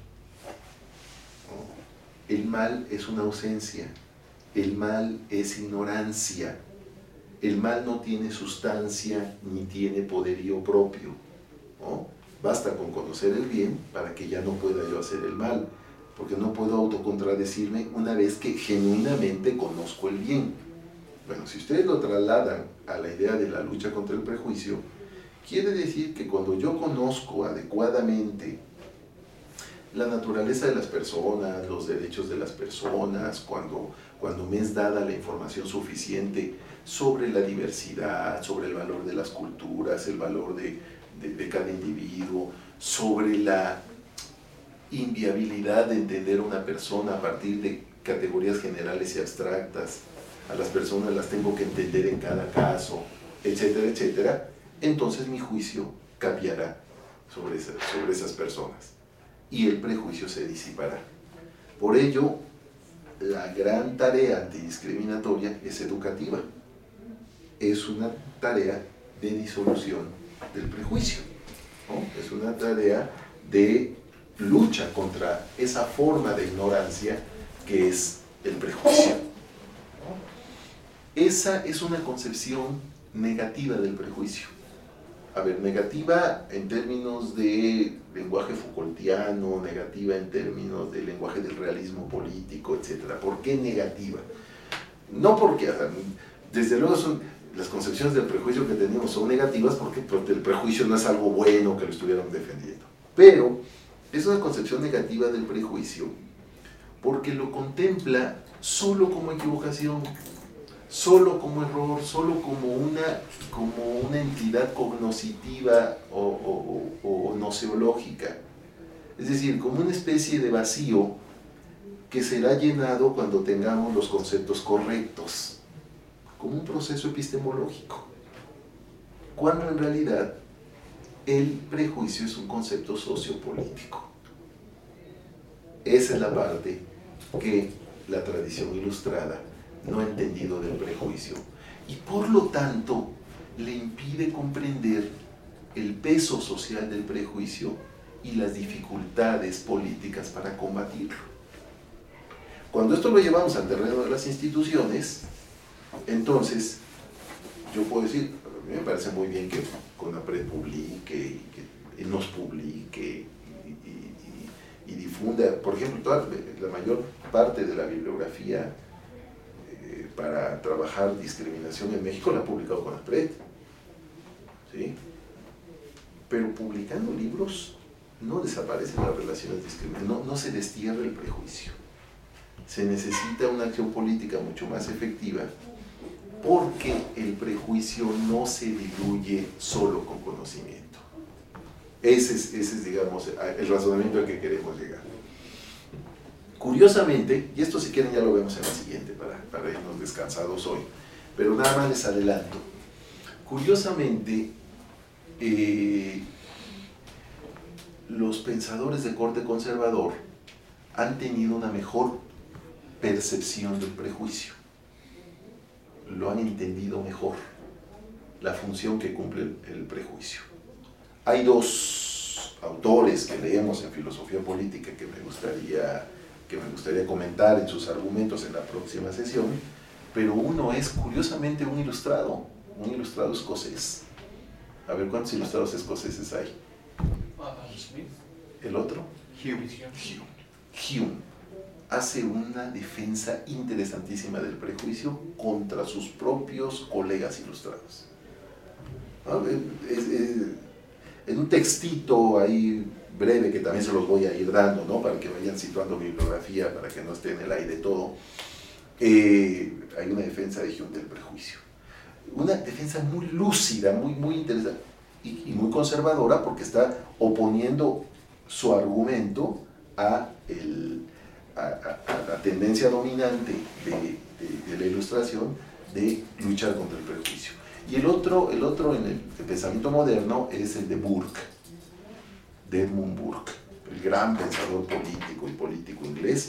El mal es una ausencia, el mal es ignorancia, el mal no tiene sustancia ni tiene poderío propio, ¿no? Basta con conocer el bien para que ya no pueda yo hacer el mal, porque no puedo autocontradecirme una vez que genuinamente conozco el bien. Bueno, si ustedes lo trasladan a la idea de la lucha contra el prejuicio, quiere decir que cuando yo conozco adecuadamente la naturaleza de las personas, los derechos de las personas, cuando me es dada la información suficiente sobre la diversidad, sobre el valor de las culturas, el valor de cada individuo, sobre la inviabilidad de entender a una persona a partir de categorías generales y abstractas, a las personas las tengo que entender en cada caso, etcétera, etcétera, entonces mi juicio cambiará sobre esas personas y el prejuicio se disipará. Por ello, la gran tarea antidiscriminatoria es educativa. Es una tarea de disolución del prejuicio, ¿no? Es una tarea de lucha contra esa forma de ignorancia que es el prejuicio. Esa es una concepción negativa del prejuicio. A ver, negativa en términos de lenguaje Foucaultiano, negativa en términos de lenguaje del realismo político, etc. ¿Por qué negativa? No porque, desde luego las concepciones del prejuicio que tenemos son negativas porque el prejuicio no es algo bueno que lo estuvieran defendiendo. Pero es una concepción negativa del prejuicio porque lo contempla solo como equivocación, solo como error, solo como una entidad cognoscitiva o noceológica. Es decir, como una especie de vacío que será llenado cuando tengamos los conceptos correctos, como un proceso epistemológico, cuando en realidad el prejuicio es un concepto sociopolítico. Esa es la parte que la tradición ilustrada no ha entendido del prejuicio y por lo tanto le impide comprender el peso social del prejuicio y las dificultades políticas para combatirlo. Cuando esto lo llevamos al terreno de las instituciones, entonces yo puedo decir, a mí me parece muy bien que CONAPRED publique, y que nos publique y difunda, por ejemplo, la mayor parte de la bibliografía para trabajar discriminación en México la ha publicado CONAPRED, ¿sí? Pero publicando libros no desaparecen las relaciones discriminatorias, no se destierra el prejuicio. Se necesita una acción política mucho más efectiva porque el prejuicio no se diluye solo con conocimiento. Ese es, digamos, el razonamiento al que queremos llegar. Curiosamente, y esto si quieren ya lo vemos en la siguiente para irnos descansados hoy, pero nada más les adelanto. Curiosamente, los pensadores de corte conservador han tenido una mejor percepción del prejuicio. Lo han entendido mejor, la función que cumple el prejuicio. Hay dos autores que leemos en filosofía política que me gustaría comentar en sus argumentos en la próxima sesión, pero uno es curiosamente un ilustrado escocés. A ver, ¿cuántos ilustrados escoceses hay? Smith. ¿El otro? Hume hace una defensa interesantísima del prejuicio contra sus propios colegas ilustrados. En un textito ahí breve que también se los voy a ir dando, ¿no? Para que vayan situando bibliografía, para que no esté en el aire todo, hay una defensa de Hume del prejuicio. Una defensa muy lúcida, muy interesante y muy conservadora porque está oponiendo su argumento a la tendencia dominante de la ilustración de luchar contra el prejuicio. Y el otro en el pensamiento moderno es el de Burke, de Edmund Burke, el gran pensador político inglés,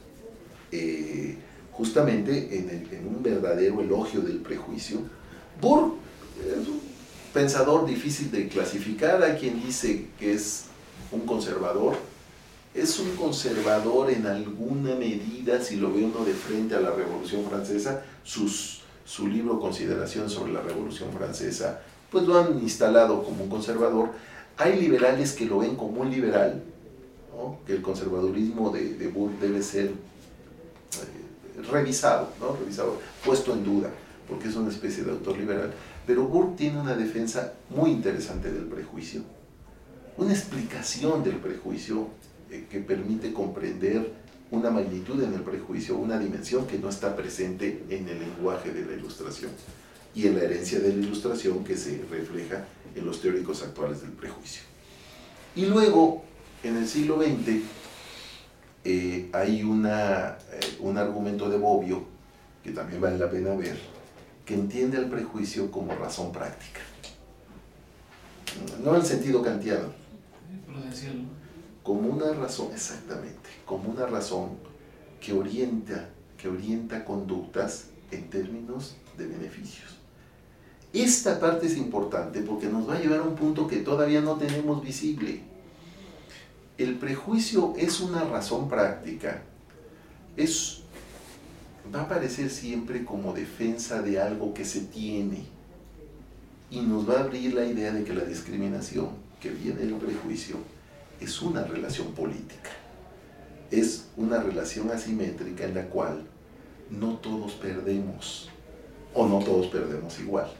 justamente en un verdadero elogio del prejuicio. Burke es un pensador difícil de clasificar. Hay quien dice que es un conservador. Es un conservador en alguna medida, si lo ve uno de frente a la Revolución Francesa. Su libro Consideraciones sobre la Revolución Francesa, pues lo han instalado como un conservador. Hay liberales que lo ven como un liberal, ¿no? Que el conservadurismo de Burke debe ser revisado, ¿no? Puesto en duda, porque es una especie de autor liberal. Pero Burke tiene una defensa muy interesante del prejuicio, una explicación del prejuicio que permite comprender una magnitud en el prejuicio, una dimensión que no está presente en el lenguaje de la ilustración y en la herencia de la ilustración que se refleja en los teóricos actuales del prejuicio. Y luego, en el siglo XX, hay un argumento de Bobbio que también vale la pena ver, que entiende al prejuicio como razón práctica. No en el sentido kantiano. Prudencial, ¿no? Como una razón, exactamente, como una razón que orienta conductas en términos de beneficios. Esta parte es importante porque nos va a llevar a un punto que todavía no tenemos visible. El prejuicio es una razón práctica, va a aparecer siempre como defensa de algo que se tiene y nos va a abrir la idea de que la discriminación que viene del prejuicio es una relación política, es una relación asimétrica en la cual no todos perdemos o no todos perdemos igual.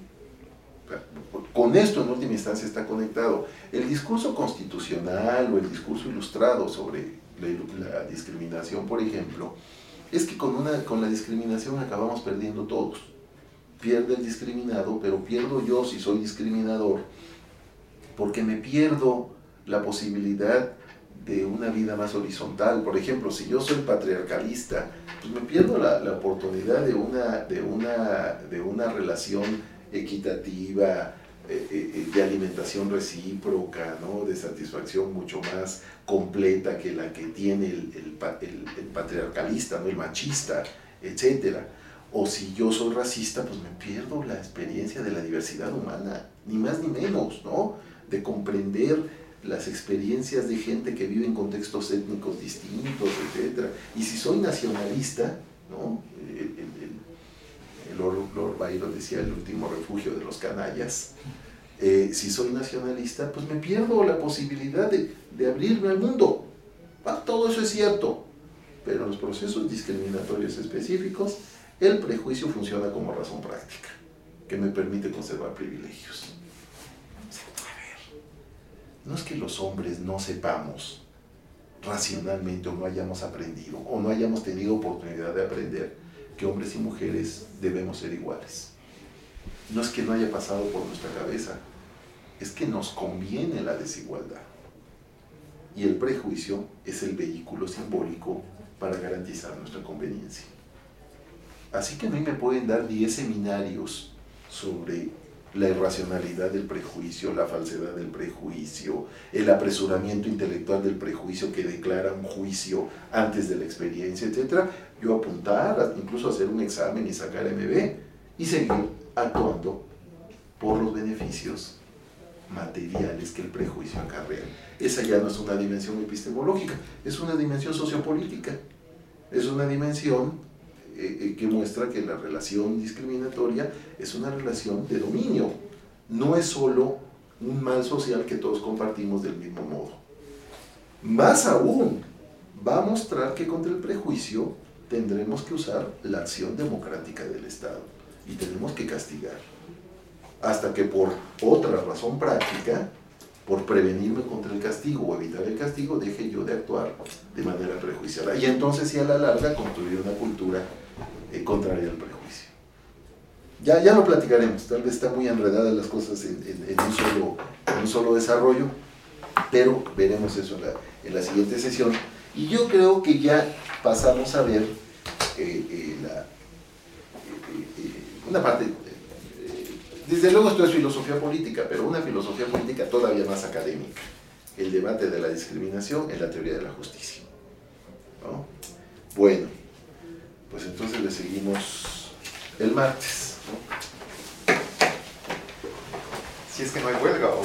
Con esto en última instancia está conectado. El discurso constitucional o el discurso ilustrado sobre la discriminación, por ejemplo, es que con la discriminación acabamos perdiendo todos. Pierde el discriminado, pero pierdo yo si soy discriminador, porque me pierdo la posibilidad de una vida más horizontal. Por ejemplo, si yo soy patriarcalista, pues me pierdo la oportunidad de una relación equitativa, de alimentación recíproca, ¿no? De satisfacción mucho más completa que la que tiene el patriarcalista, ¿no? El machista, etc. O si yo soy racista, pues me pierdo la experiencia de la diversidad humana, ni más ni menos, ¿no? De comprender las experiencias de gente que vive en contextos étnicos distintos, etc. Y si soy nacionalista, ¿no? Lord Byron decía el último refugio de los canallas. Si soy nacionalista, pues me pierdo la posibilidad de abrirme al mundo. Todo eso es cierto, pero en los procesos discriminatorios específicos, el prejuicio funciona como razón práctica, que me permite conservar privilegios. A ver, no es que los hombres no sepamos racionalmente o no hayamos aprendido, o no hayamos tenido oportunidad de aprender que hombres y mujeres debemos ser iguales. No es que no haya pasado por nuestra cabeza, es que nos conviene la desigualdad. Y el prejuicio es el vehículo simbólico para garantizar nuestra conveniencia. Así que a mí me pueden dar 10 seminarios sobre la irracionalidad del prejuicio, la falsedad del prejuicio, el apresuramiento intelectual del prejuicio que declara un juicio antes de la experiencia, etc. Yo apuntar, incluso hacer un examen y sacar MB y seguir actuando por los beneficios materiales que el prejuicio acarrea. Esa ya no es una dimensión epistemológica, es una dimensión sociopolítica, es una dimensión que muestra que la relación discriminatoria es una relación de dominio, no es solo un mal social que todos compartimos del mismo modo. Más aún, va a mostrar que contra el prejuicio tendremos que usar la acción democrática del Estado y tenemos que castigar, hasta que por otra razón práctica, por prevenirme contra el castigo o evitar el castigo, deje yo de actuar de manera prejuiciada. Y entonces sí, a la larga, construir una cultura contraria al prejuicio. Ya lo platicaremos, tal vez está muy enredadas las cosas en un solo desarrollo, pero veremos eso en la siguiente sesión. Y yo creo que ya pasamos a ver una parte, desde luego esto es filosofía política, pero una filosofía política todavía más académica, el debate de la discriminación en la teoría de la justicia, ¿no? Bueno, pues entonces le seguimos el martes, ¿no? Si es que no hay huelga o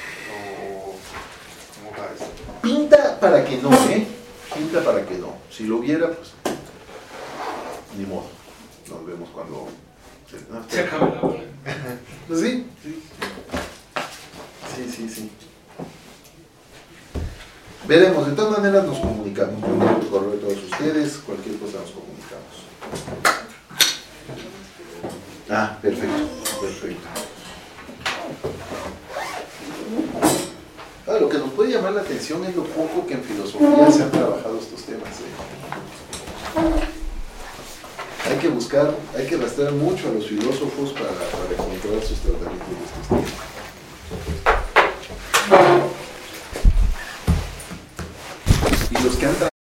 ¿cómo va eso? Pinta para que no, pinta para que no. Si lo hubiera, pues ni modo. Nos vemos cuando se acabe la hora. ¿Sí? Sí. Veremos, de todas maneras nos comunicamos. Yo tengo el correo de todos ustedes, cualquier cosa nos comunicamos. Perfecto. Lo que nos puede llamar la atención es lo poco que en filosofía se han trabajado estos temas. Hay que rastrear mucho a los filósofos para encontrar sus tratamientos de estos temas. Y los que han